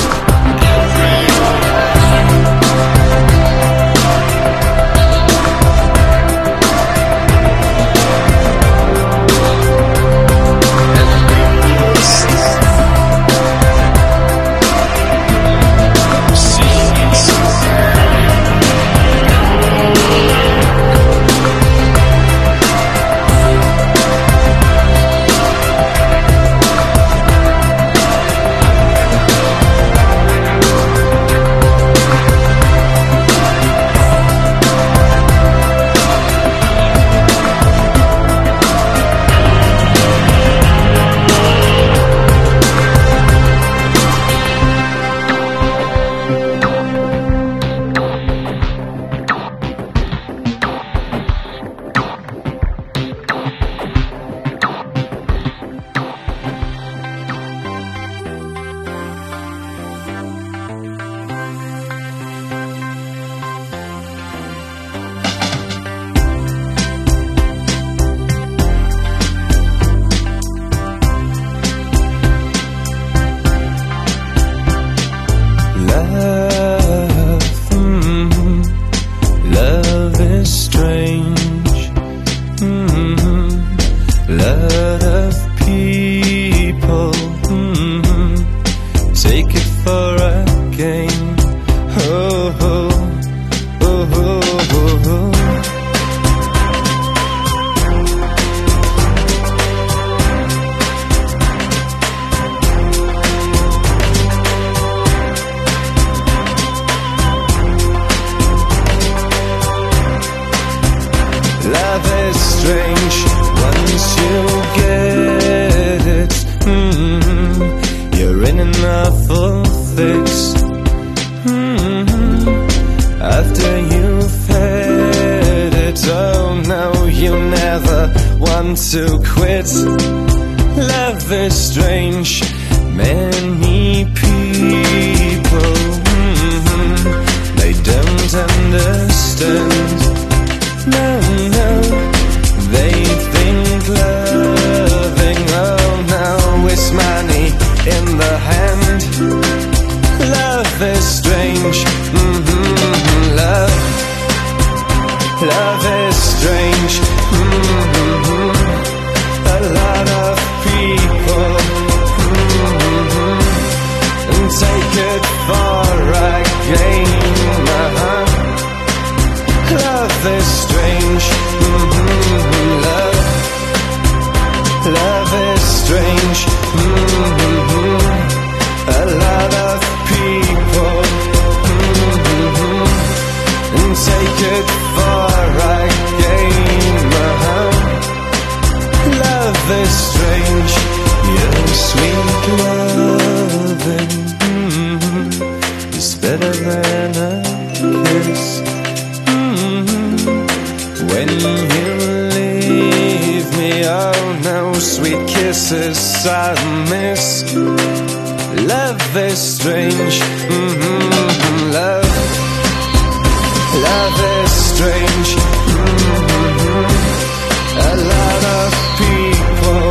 To quit. Love is strange. Many people, mm-hmm, they don't understand. No, no, they think loving, oh no, is money in the hand. Love is strange. Mm-hmm, love, love is strange. Mm-hmm. A lot of people, mm-hmm, take it for a game. Uh-huh. Love is strange. Mm-hmm. Love, love is strange. Mm-hmm. A lot of people, mm-hmm, take it for a game. Uh-huh. Love is strange, your sweet loving, mm-hmm, is better than a kiss. Mm-hmm. When you leave me, oh no, sweet kisses I miss. Love is strange, mm-hmm. Love, love is strange. strange. Mm-hmm. A lot of people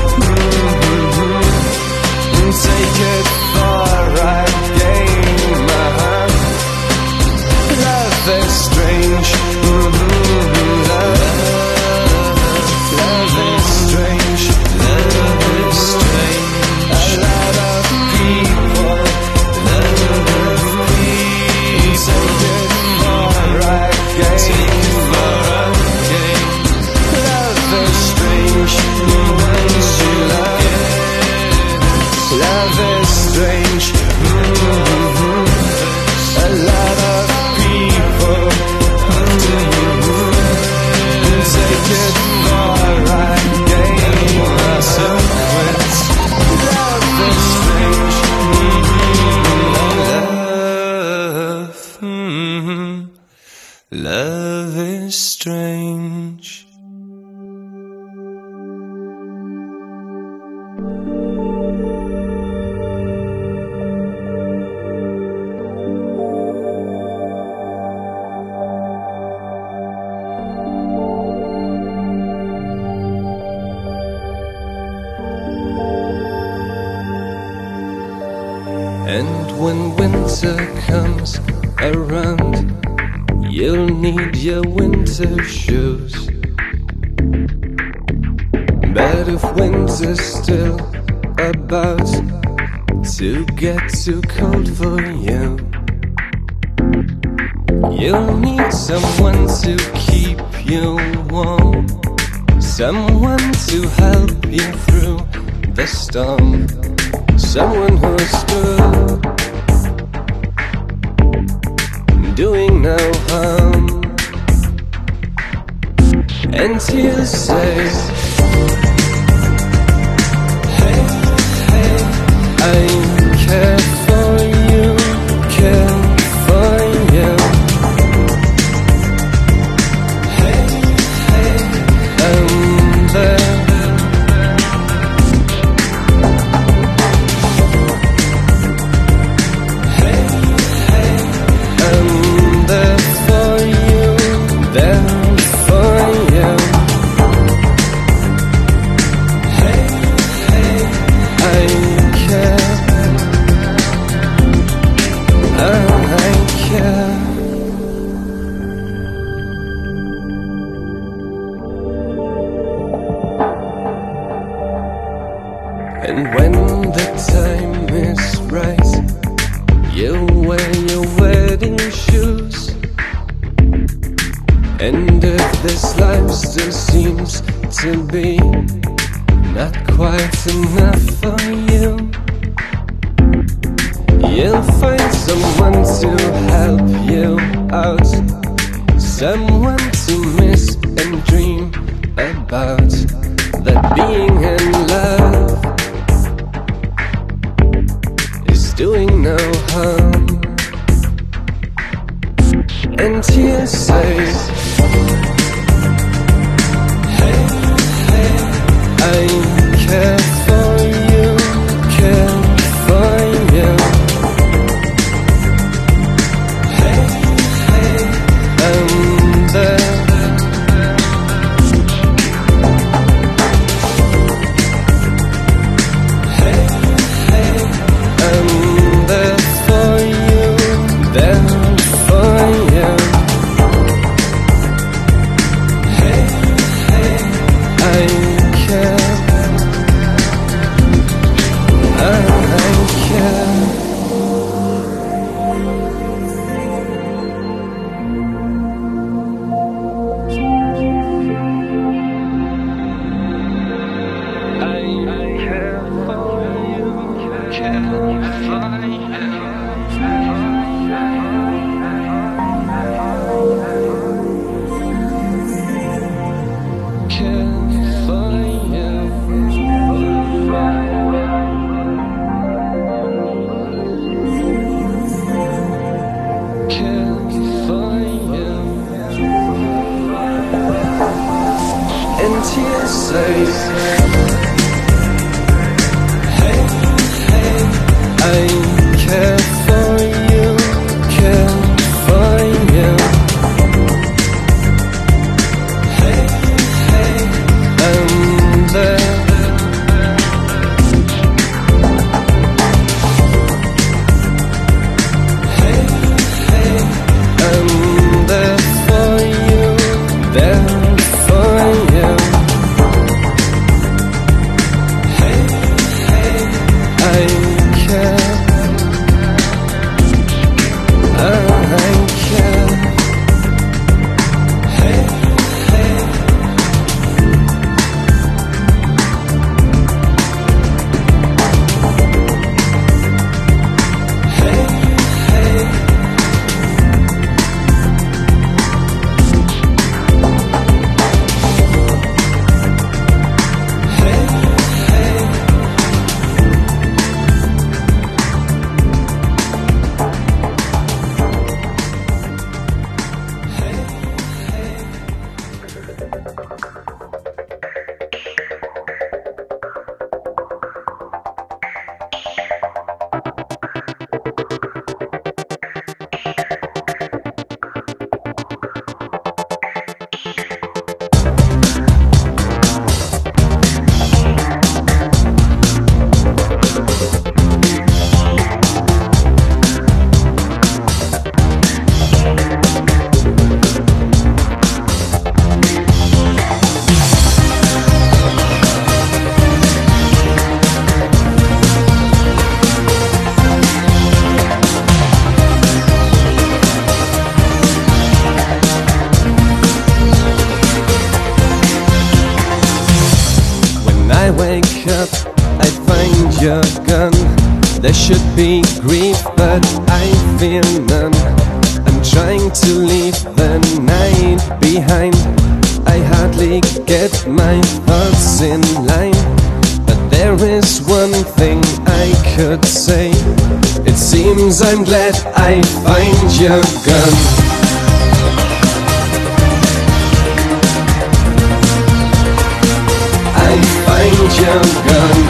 mm-hmm. take it for a game. Uh-huh. Love is strange. Mm-hmm. Love, love is strange. Love is strange. A lot of people love me. Take it for a game. Take it for a game. Love is strange. Once you love it, love is strange. Mm-hmm. A lot of people mm-hmm. take it for a game. Consequence. Love is strange. Mm-hmm. Love, mm-hmm. Love is strange. And when winter comes around, you'll need your winter shoes. But if winter's still about to get too cold for you, you'll need someone to keep you warm, someone to help you through the storm, someone who's good, doing no harm. And he'll say, hey, hey, I care for you, care for you. Hey, hey, I'm there. And when the time is right, you'll wear your wedding shoes. And if this life still seems to be not quite enough for you, you'll find someone to help you out, someone to miss and dream about, that being in love is doing no harm. And he'll say, hey, hey, I care for you, care for you. Hey, hey, I'm there. Hey, hey, I'm there for you, there for you. Hey, hey, I care. I care. And he'll say, hey, hey, I care for you, care for you. I wake up, I find your gun. There should be grief, but I feel none. I'm trying to leave the night behind. I hardly get my thoughts in line. But there is one thing I could say. It seems I'm glad I find your gun. I find your gun.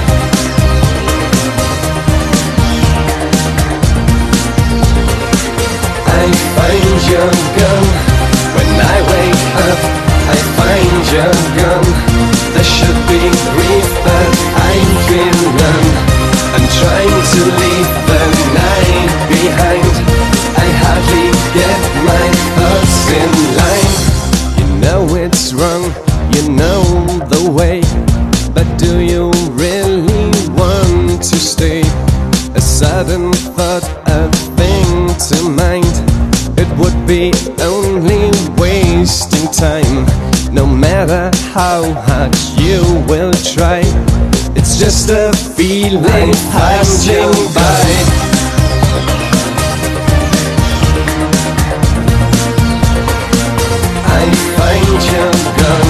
I find your gun. When I wake up, I find your gun. There should be grief, but I feel none. I'm trying to leave the night behind. I hardly get my thoughts in line. You know it's wrong, you know the way, but do you really want to stay? A sudden thought, a thing to mind. It would be only wasting time. No matter how hard you will try, it's just a feeling passing by. I find your gun.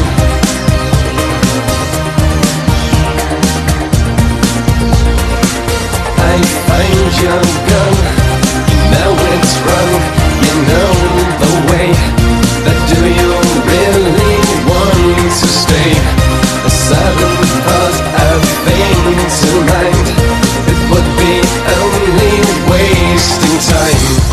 I find your gun. You know it's wrong, you know the way, but do you really want to stay? A sudden thought, a thing to mind. It would be only wasting time.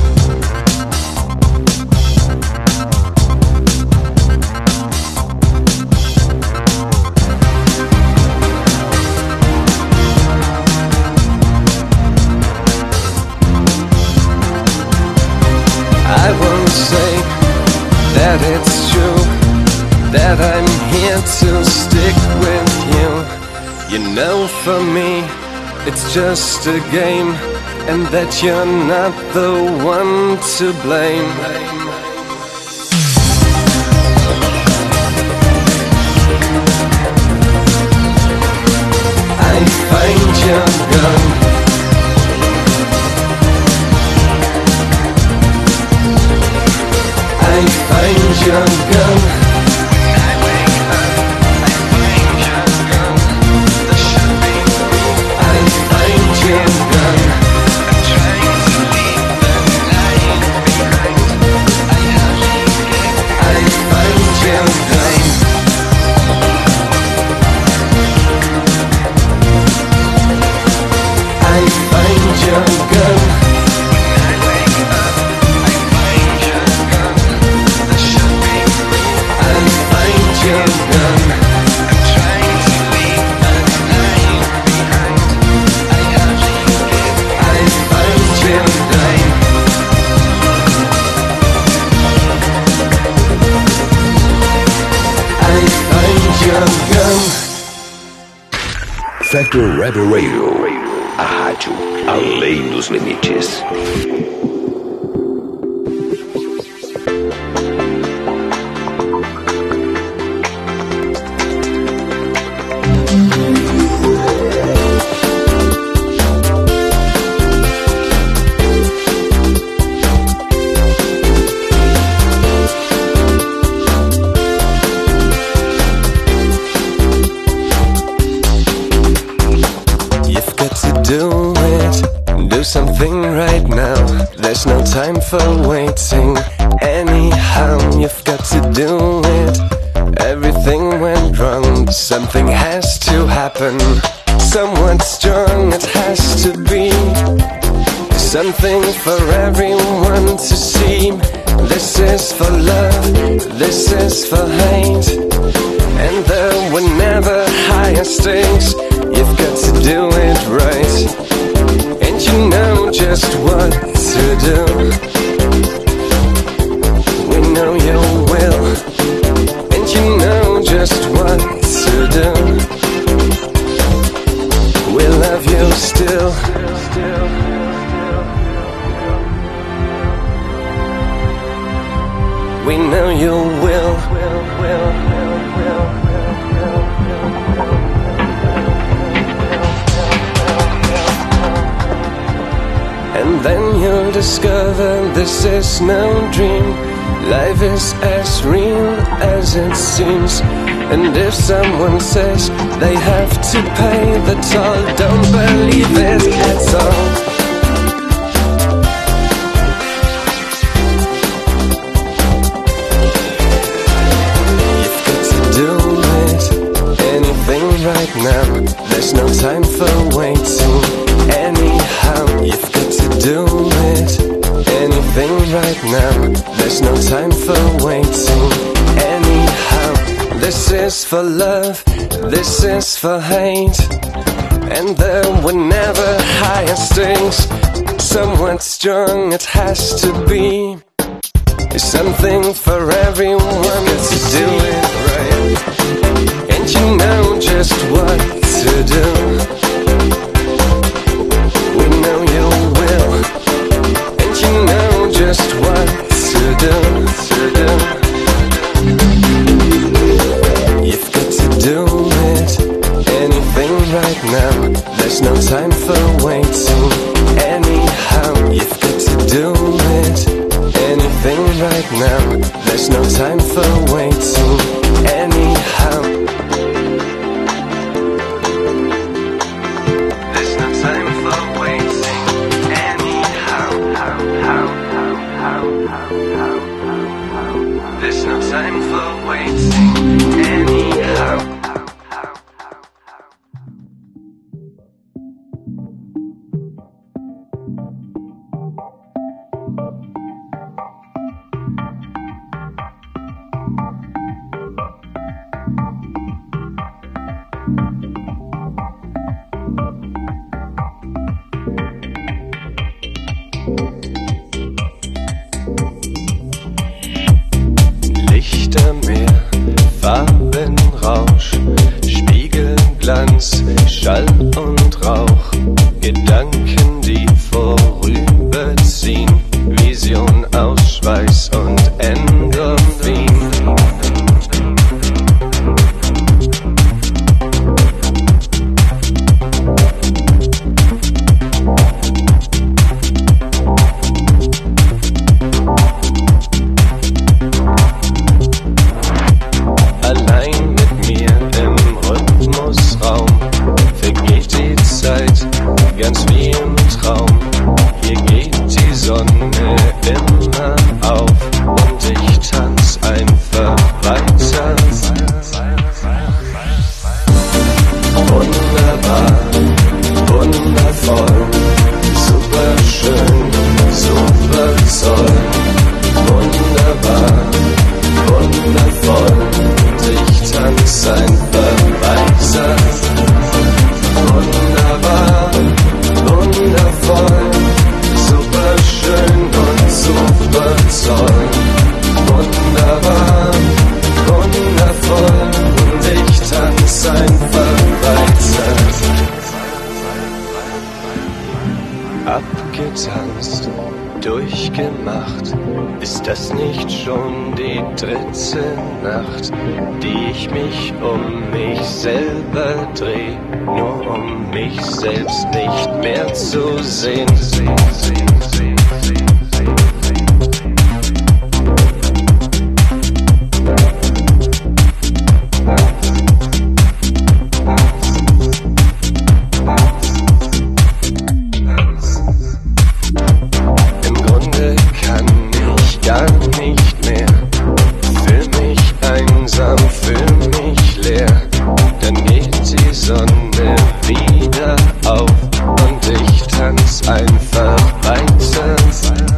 I won't say that it's true, that I'm here to stick with you. You know for me, it's just a game, and that you're not the one to blame. I find your gun. I find your gun. When I wake up, I find your gun. There should be grief. I find your gun. I'm trying to leave the night behind. I hardly get. I find your gun. I find your gun. When I wake up, I find your gun. There should be grief. I find your gun. I'm trying to leave the night behind. I hardly get. I find your gun. I find your gun. Factor Rebel Radio, a rádio além dos limites. You've got to do it, do something right now. There's no time for waiting. Anyhow, you've got to do it. Everything went wrong, something has to happen. Somewhat strong it has to be. Something for everyone to see. This is for love, this is for hate. And there were never higher stakes. You've got to do it right, and you know just what to do. We know you will, and you know just what to do. We love you still. We know you will. discover this is no dream. Life is as real as it seems. And if someone says they have to pay the toll, don't believe it at all. You've got to do it, anything right now. There's no time for waiting. Anyhow, you've got to do it, anything right now. There's no time for waiting. Anyhow, this is for love, this is for hate. And there were never higher stakes. Somewhat strong it has to be. Something for everyone to do it right. And you know just what to do. We know you will. And you know just what to do, to do. You've got to do it, anything right now. There's no time for waiting. Anyhow, you've got to do it, anything right now. There's no time for waiting. Anyhow, there's no time for waiting. Anyhow, how, how, how, how, how, how, how. There's no time for waiting. Anyhow. Lichtermeer, Farbenrausch, Spiegelglanz, Schall und Rauch, Gedanken, die vorüberziehen, Vision aus Schweiß und Endorphin. Ganz wie im Traum, hier geht die Sonne immer auf und ich tanz einfach weiter. Wunderbar, wundervoll, super schön, super toll. Wunderbar, wundervoll und ich tanz einfach weiter. Wunderbar, wundervoll, super schön und super toll. Wunderbar, wundervoll und ich tanz einfach weiter. Abgetanzt, durchgemacht, ist das nicht schon die dritte Nacht, die ich mich um mich selber dreh, nur um mich selbst nicht mehr zu sehen. sehen, sehen, sehen, sehen, sehen. Im Grunde kann ich gar nicht mehr, fühl mich einsam, fühl mich leer, dann geht die Sonne wieder auf und ich tanz einfach weiter.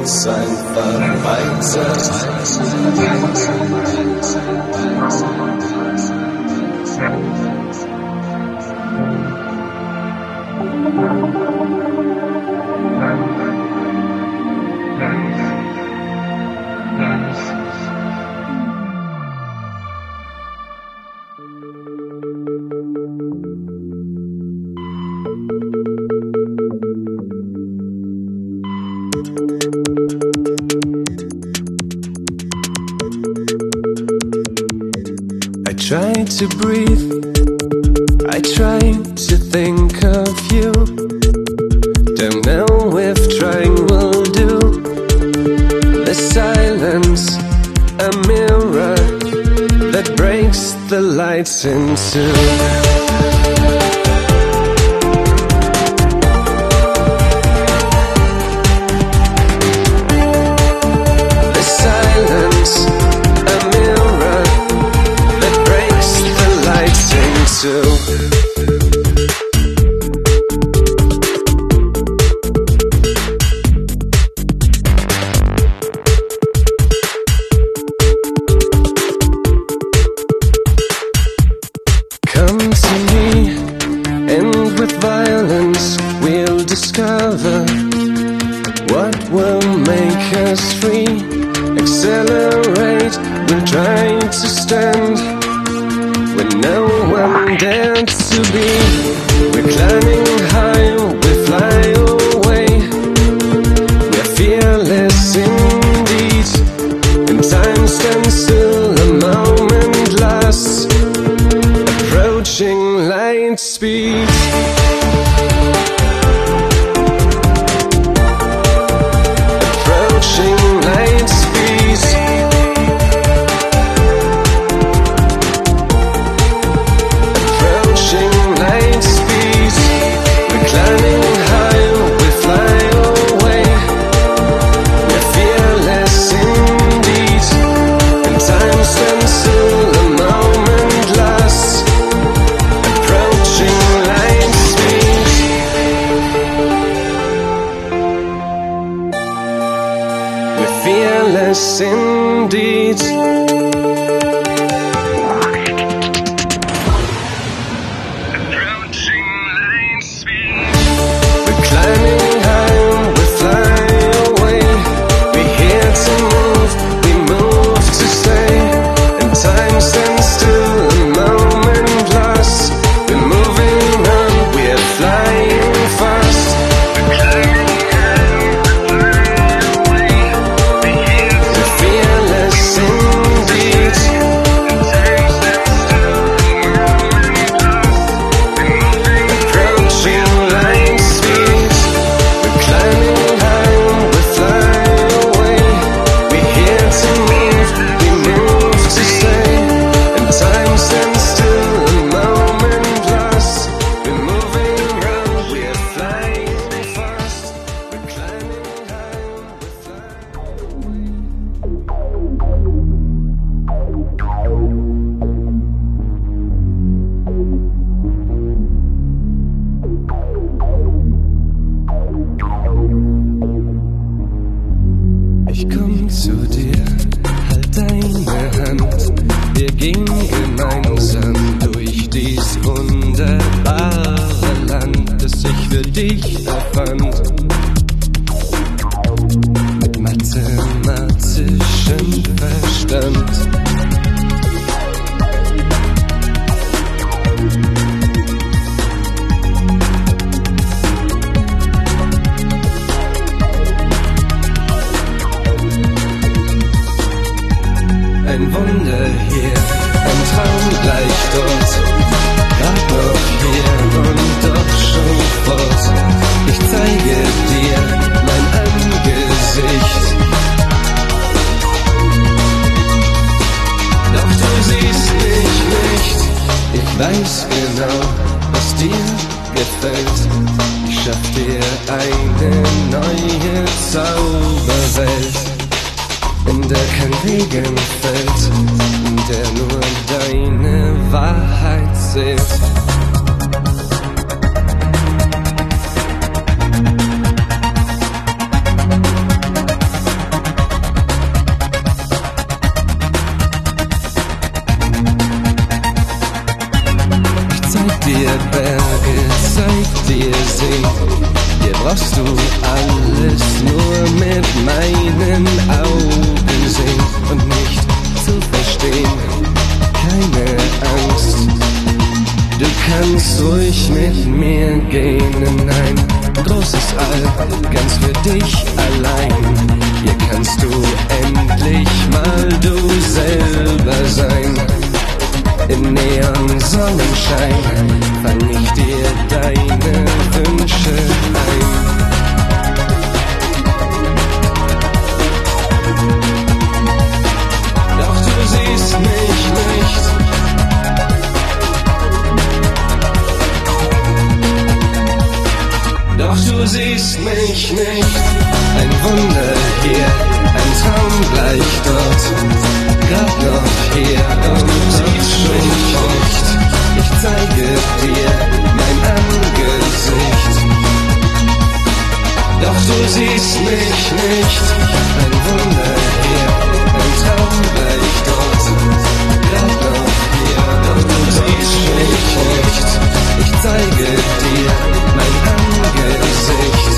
uns einfach weiter. I try to breathe, I try to think of you. Don't know if trying will do. The silence, a mirror that breaks the lights in two. Come to me, and with violence we'll discover what will make us free. Accelerate, we'll try to stand when no one dared to be. We're climbing high, we fly away. We're fearless indeed. And time stands still, a moment lasts, approaching light speed. Approaching light speed. Approaching light speed. We're climbing high, we fly away. We're fearless indeed. And time stands still, a moment lasts, approaching light speed. We're fearless indeed. Approaching light speed. We're climbing high, we fly away. We're here to move, we move to stay. And time stands still, a moment lasts. We're moving on, we're flying fast. We're climbing high, we fly away. We're here to We're fearless indeed. And time stands still, a moment lasts. We're moving approaching light speed. We're climbing high, we fly away. We're here to move, we move to stay. And time stands still, a moment lasts. We're moving round, we're flying fast. We're climbing high, we fly. Ich komm zu dir, halt deine Hand. Wir gehen gemeinsam durch dies wunderbare Land, das ich für dich erfand. Mit mathematischem Verstand. Ein Wunder hier, ein Traum gleich dort. Grad noch hier und doch schon fort. Ich zeige dir mein Angesicht. Doch du siehst mich nicht. Ich weiß genau, was dir gefällt. Ich schaff dir eine neue Zauberwelt, in der kein Regen fällt, in der nur deine Wahrheit zählt. brauchst du alles nur mit meinen Augen sehen und nicht zu verstehen. Keine Angst, du kannst ruhig mit mir gehen in ein großes All, ganz für dich allein. Hier kannst du endlich mal du selber sein. Im Neon-Sonnenschein fang ich dir deine Wünsche ein. Doch du siehst mich nicht. Doch du siehst mich nicht. Ein Wunder hier, ein Traum gleich dort. Grad noch hier und siehst mich nicht. Ich zeige dir mein Angesicht. Doch du siehst mich nicht. Ein Wunder hier, ein Traum gleich dort. Grad noch hier und du siehst mich nicht. Ich zeige dir mein Angesicht.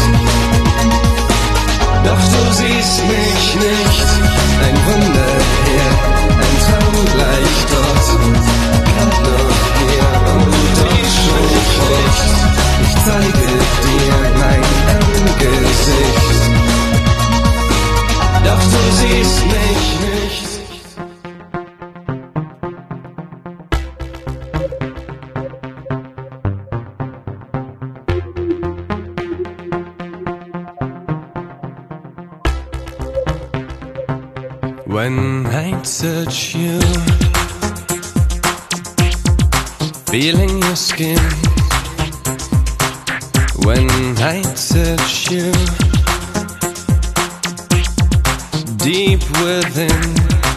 Doch du siehst mich nicht. Ein Wunder hier, ein Traum gleich dort. Grad noch hier und du siehst mich nicht. Ich zeige dir mein Angesicht. Doch du siehst mich nicht. When I touch you, feeling your skin. When I touch you, deep within,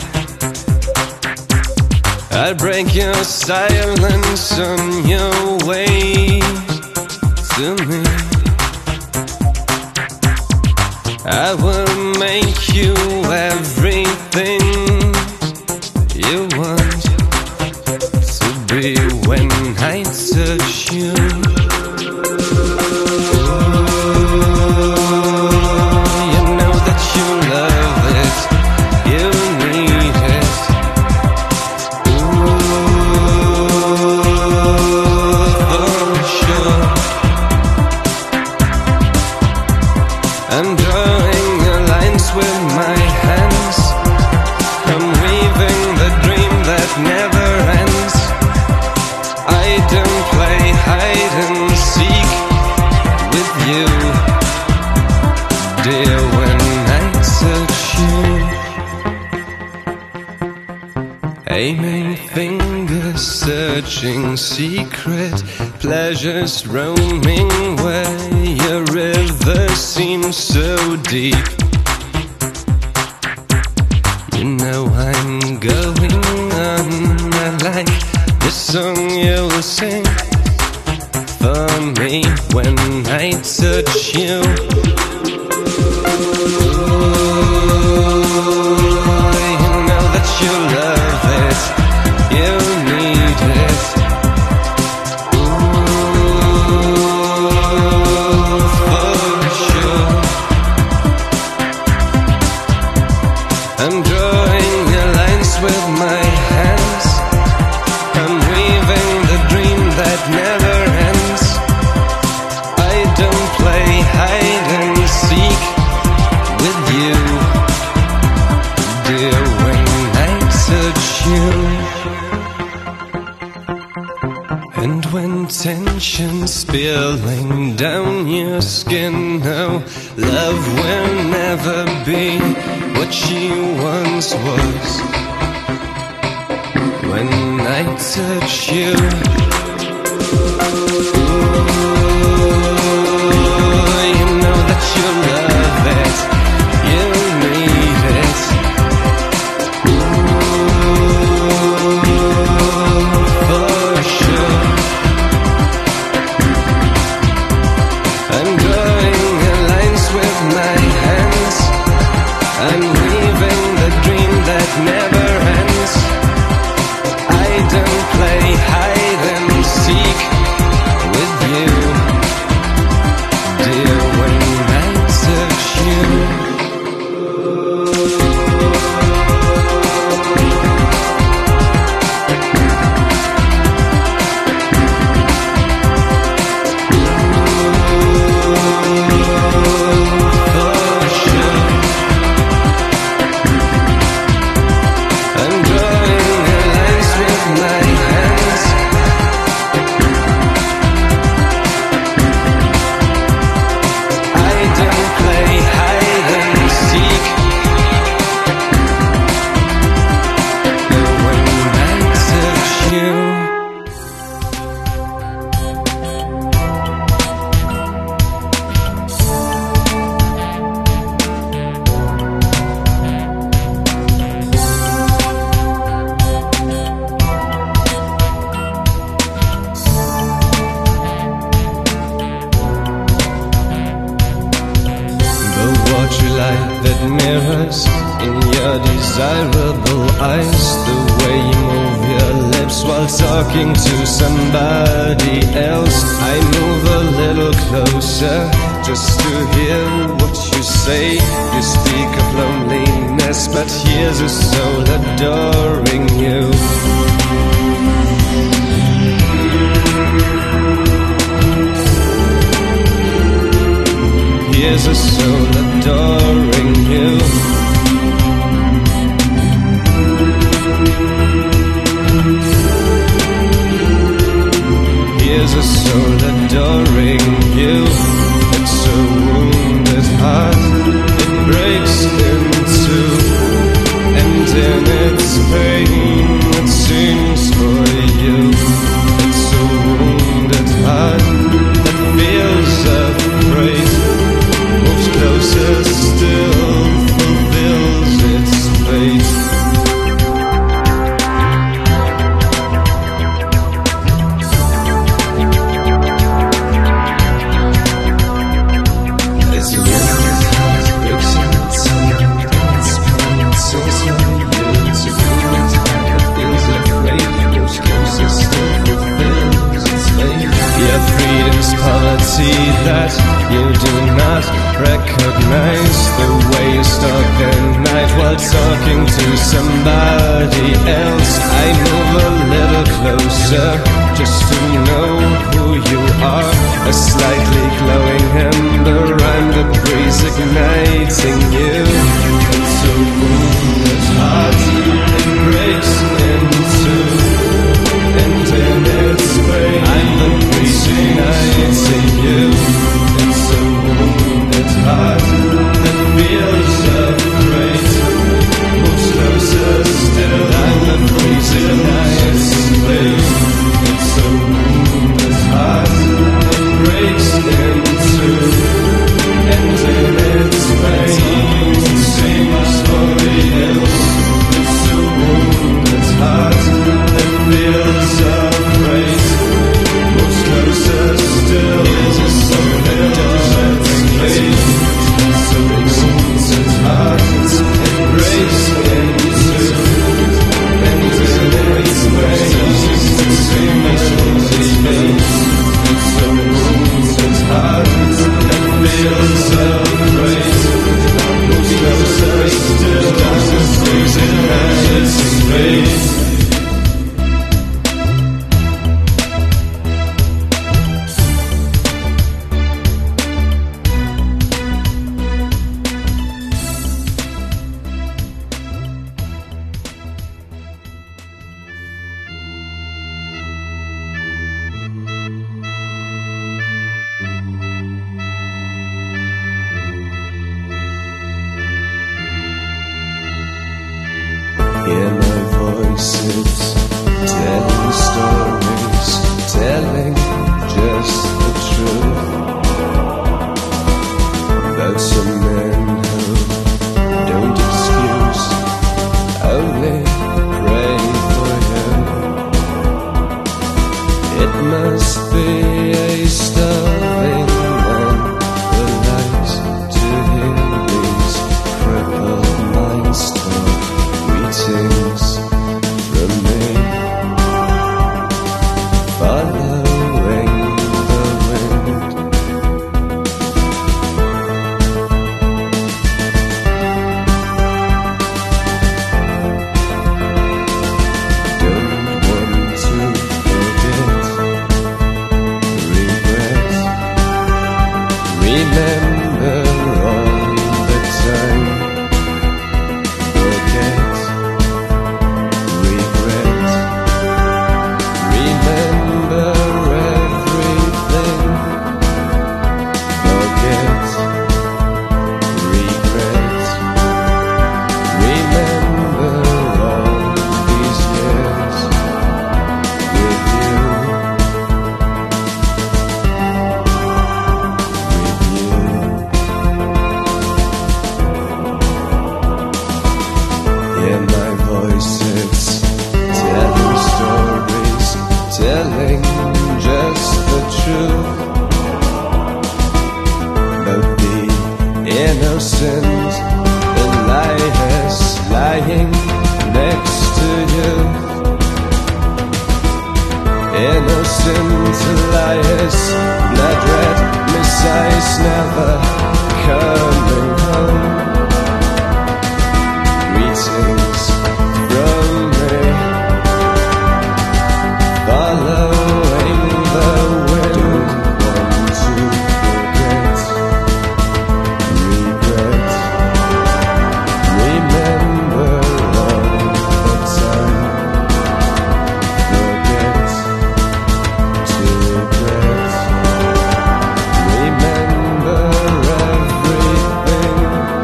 I break your silence on your way to me. I will make you everything you want to be when I touch you. You know that you love it, you need it. Ooh, for sure. I'm drawing the lines with my hands. I'm weaving the dream that never ends. I don't play hide and seek with you, dear, when I touch you. Aiming fingers, searching secret pleasures, roaming where your river seems so deep. You know I'm going on. I like the song you will sing for me when I touch you. You know that you love it, you need it. I'm drawing the lines with my hands. I'm weaving the dream that never ends. I don't play hide and seek with you, dear, when I touch you. And when tension's spilling down your skin, no, love will never be what she once was. When I touch you, ooh, you know that you love it, you need it. Ooh, for sure. I'm drawing the lines with my hands. I'm weaving the dream that never ends. I don't play hide and seek with it mirrors in your desirable eyes. The way you move your lips while talking to somebody else. I move a little closer just to hear what you say. You speak of loneliness, but here's a soul adoring you. Here's a soul adoring you. Here's a soul adoring you. It's a wounded heart, it breaks in two, and in its pain it sings for you. It's a wounded heart that feels afraid, moves closer still, fulfills its fate. It's a wounded heart, breaks in time, its pain, it sings for you. It's a wounded heart that feels afraid, moves closer still, fulfills its fate. Your freedom's poverty that you do not recognize. The way you stalk at night while talking to somebody else. I move a little closer just to know who you are. A slightly glowing ember, I'm the breeze igniting you. It's a wounded heart, it breaks in two, and in its way I'm the breeze igniting you. It's a wounded heart that feels afraid, moves closer still, I'm the breeze igniting you. It's a wounded heart that breaks in two, and in its way it sings for you. It's a wounded heart that feels afraid, moves closer still, it's a soul adoring you. It's a wounded heart that breaks in two, and in its way it sings for you. It's a wounded heart that feels afraid, moves closer still, darkness freezing at its face. Hear my voices telling stories, telling just the truth about some men who don't excuse, only pray for you. It must be a starving man who likes to hear these crippled minds talk. Greetings from me, following the wind. Don't want to forget regret. Remember all the time. Forget. telling just the truth about the innocent lying next to you. Innocent liars, blood red messiahs never coming home. Greetings from me, following the wind. Want to forget, regret, remember all the time. Forget, to regret, remember everything.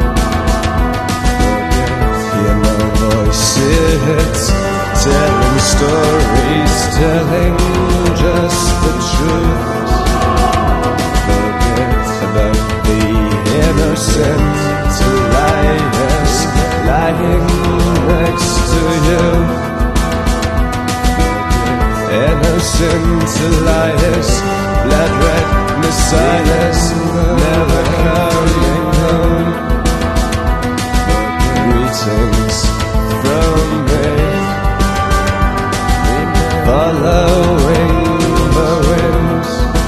Forget, hear my voices telling stories, telling just the truth. Forget about the innocent liars lying next to you. Innocent liars, blood red messiahs never coming home. Greetings from me, following the winds.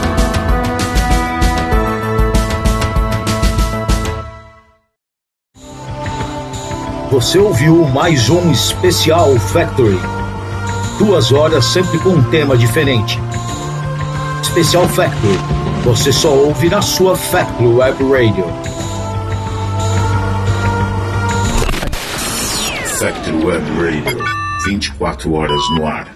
Você ouviu mais um especial Factory. Duas horas sempre com um tema diferente. Especial Factory. Você só ouve na sua Factory Web Radio. Factory Web Radio, vinte e quatro horas no ar.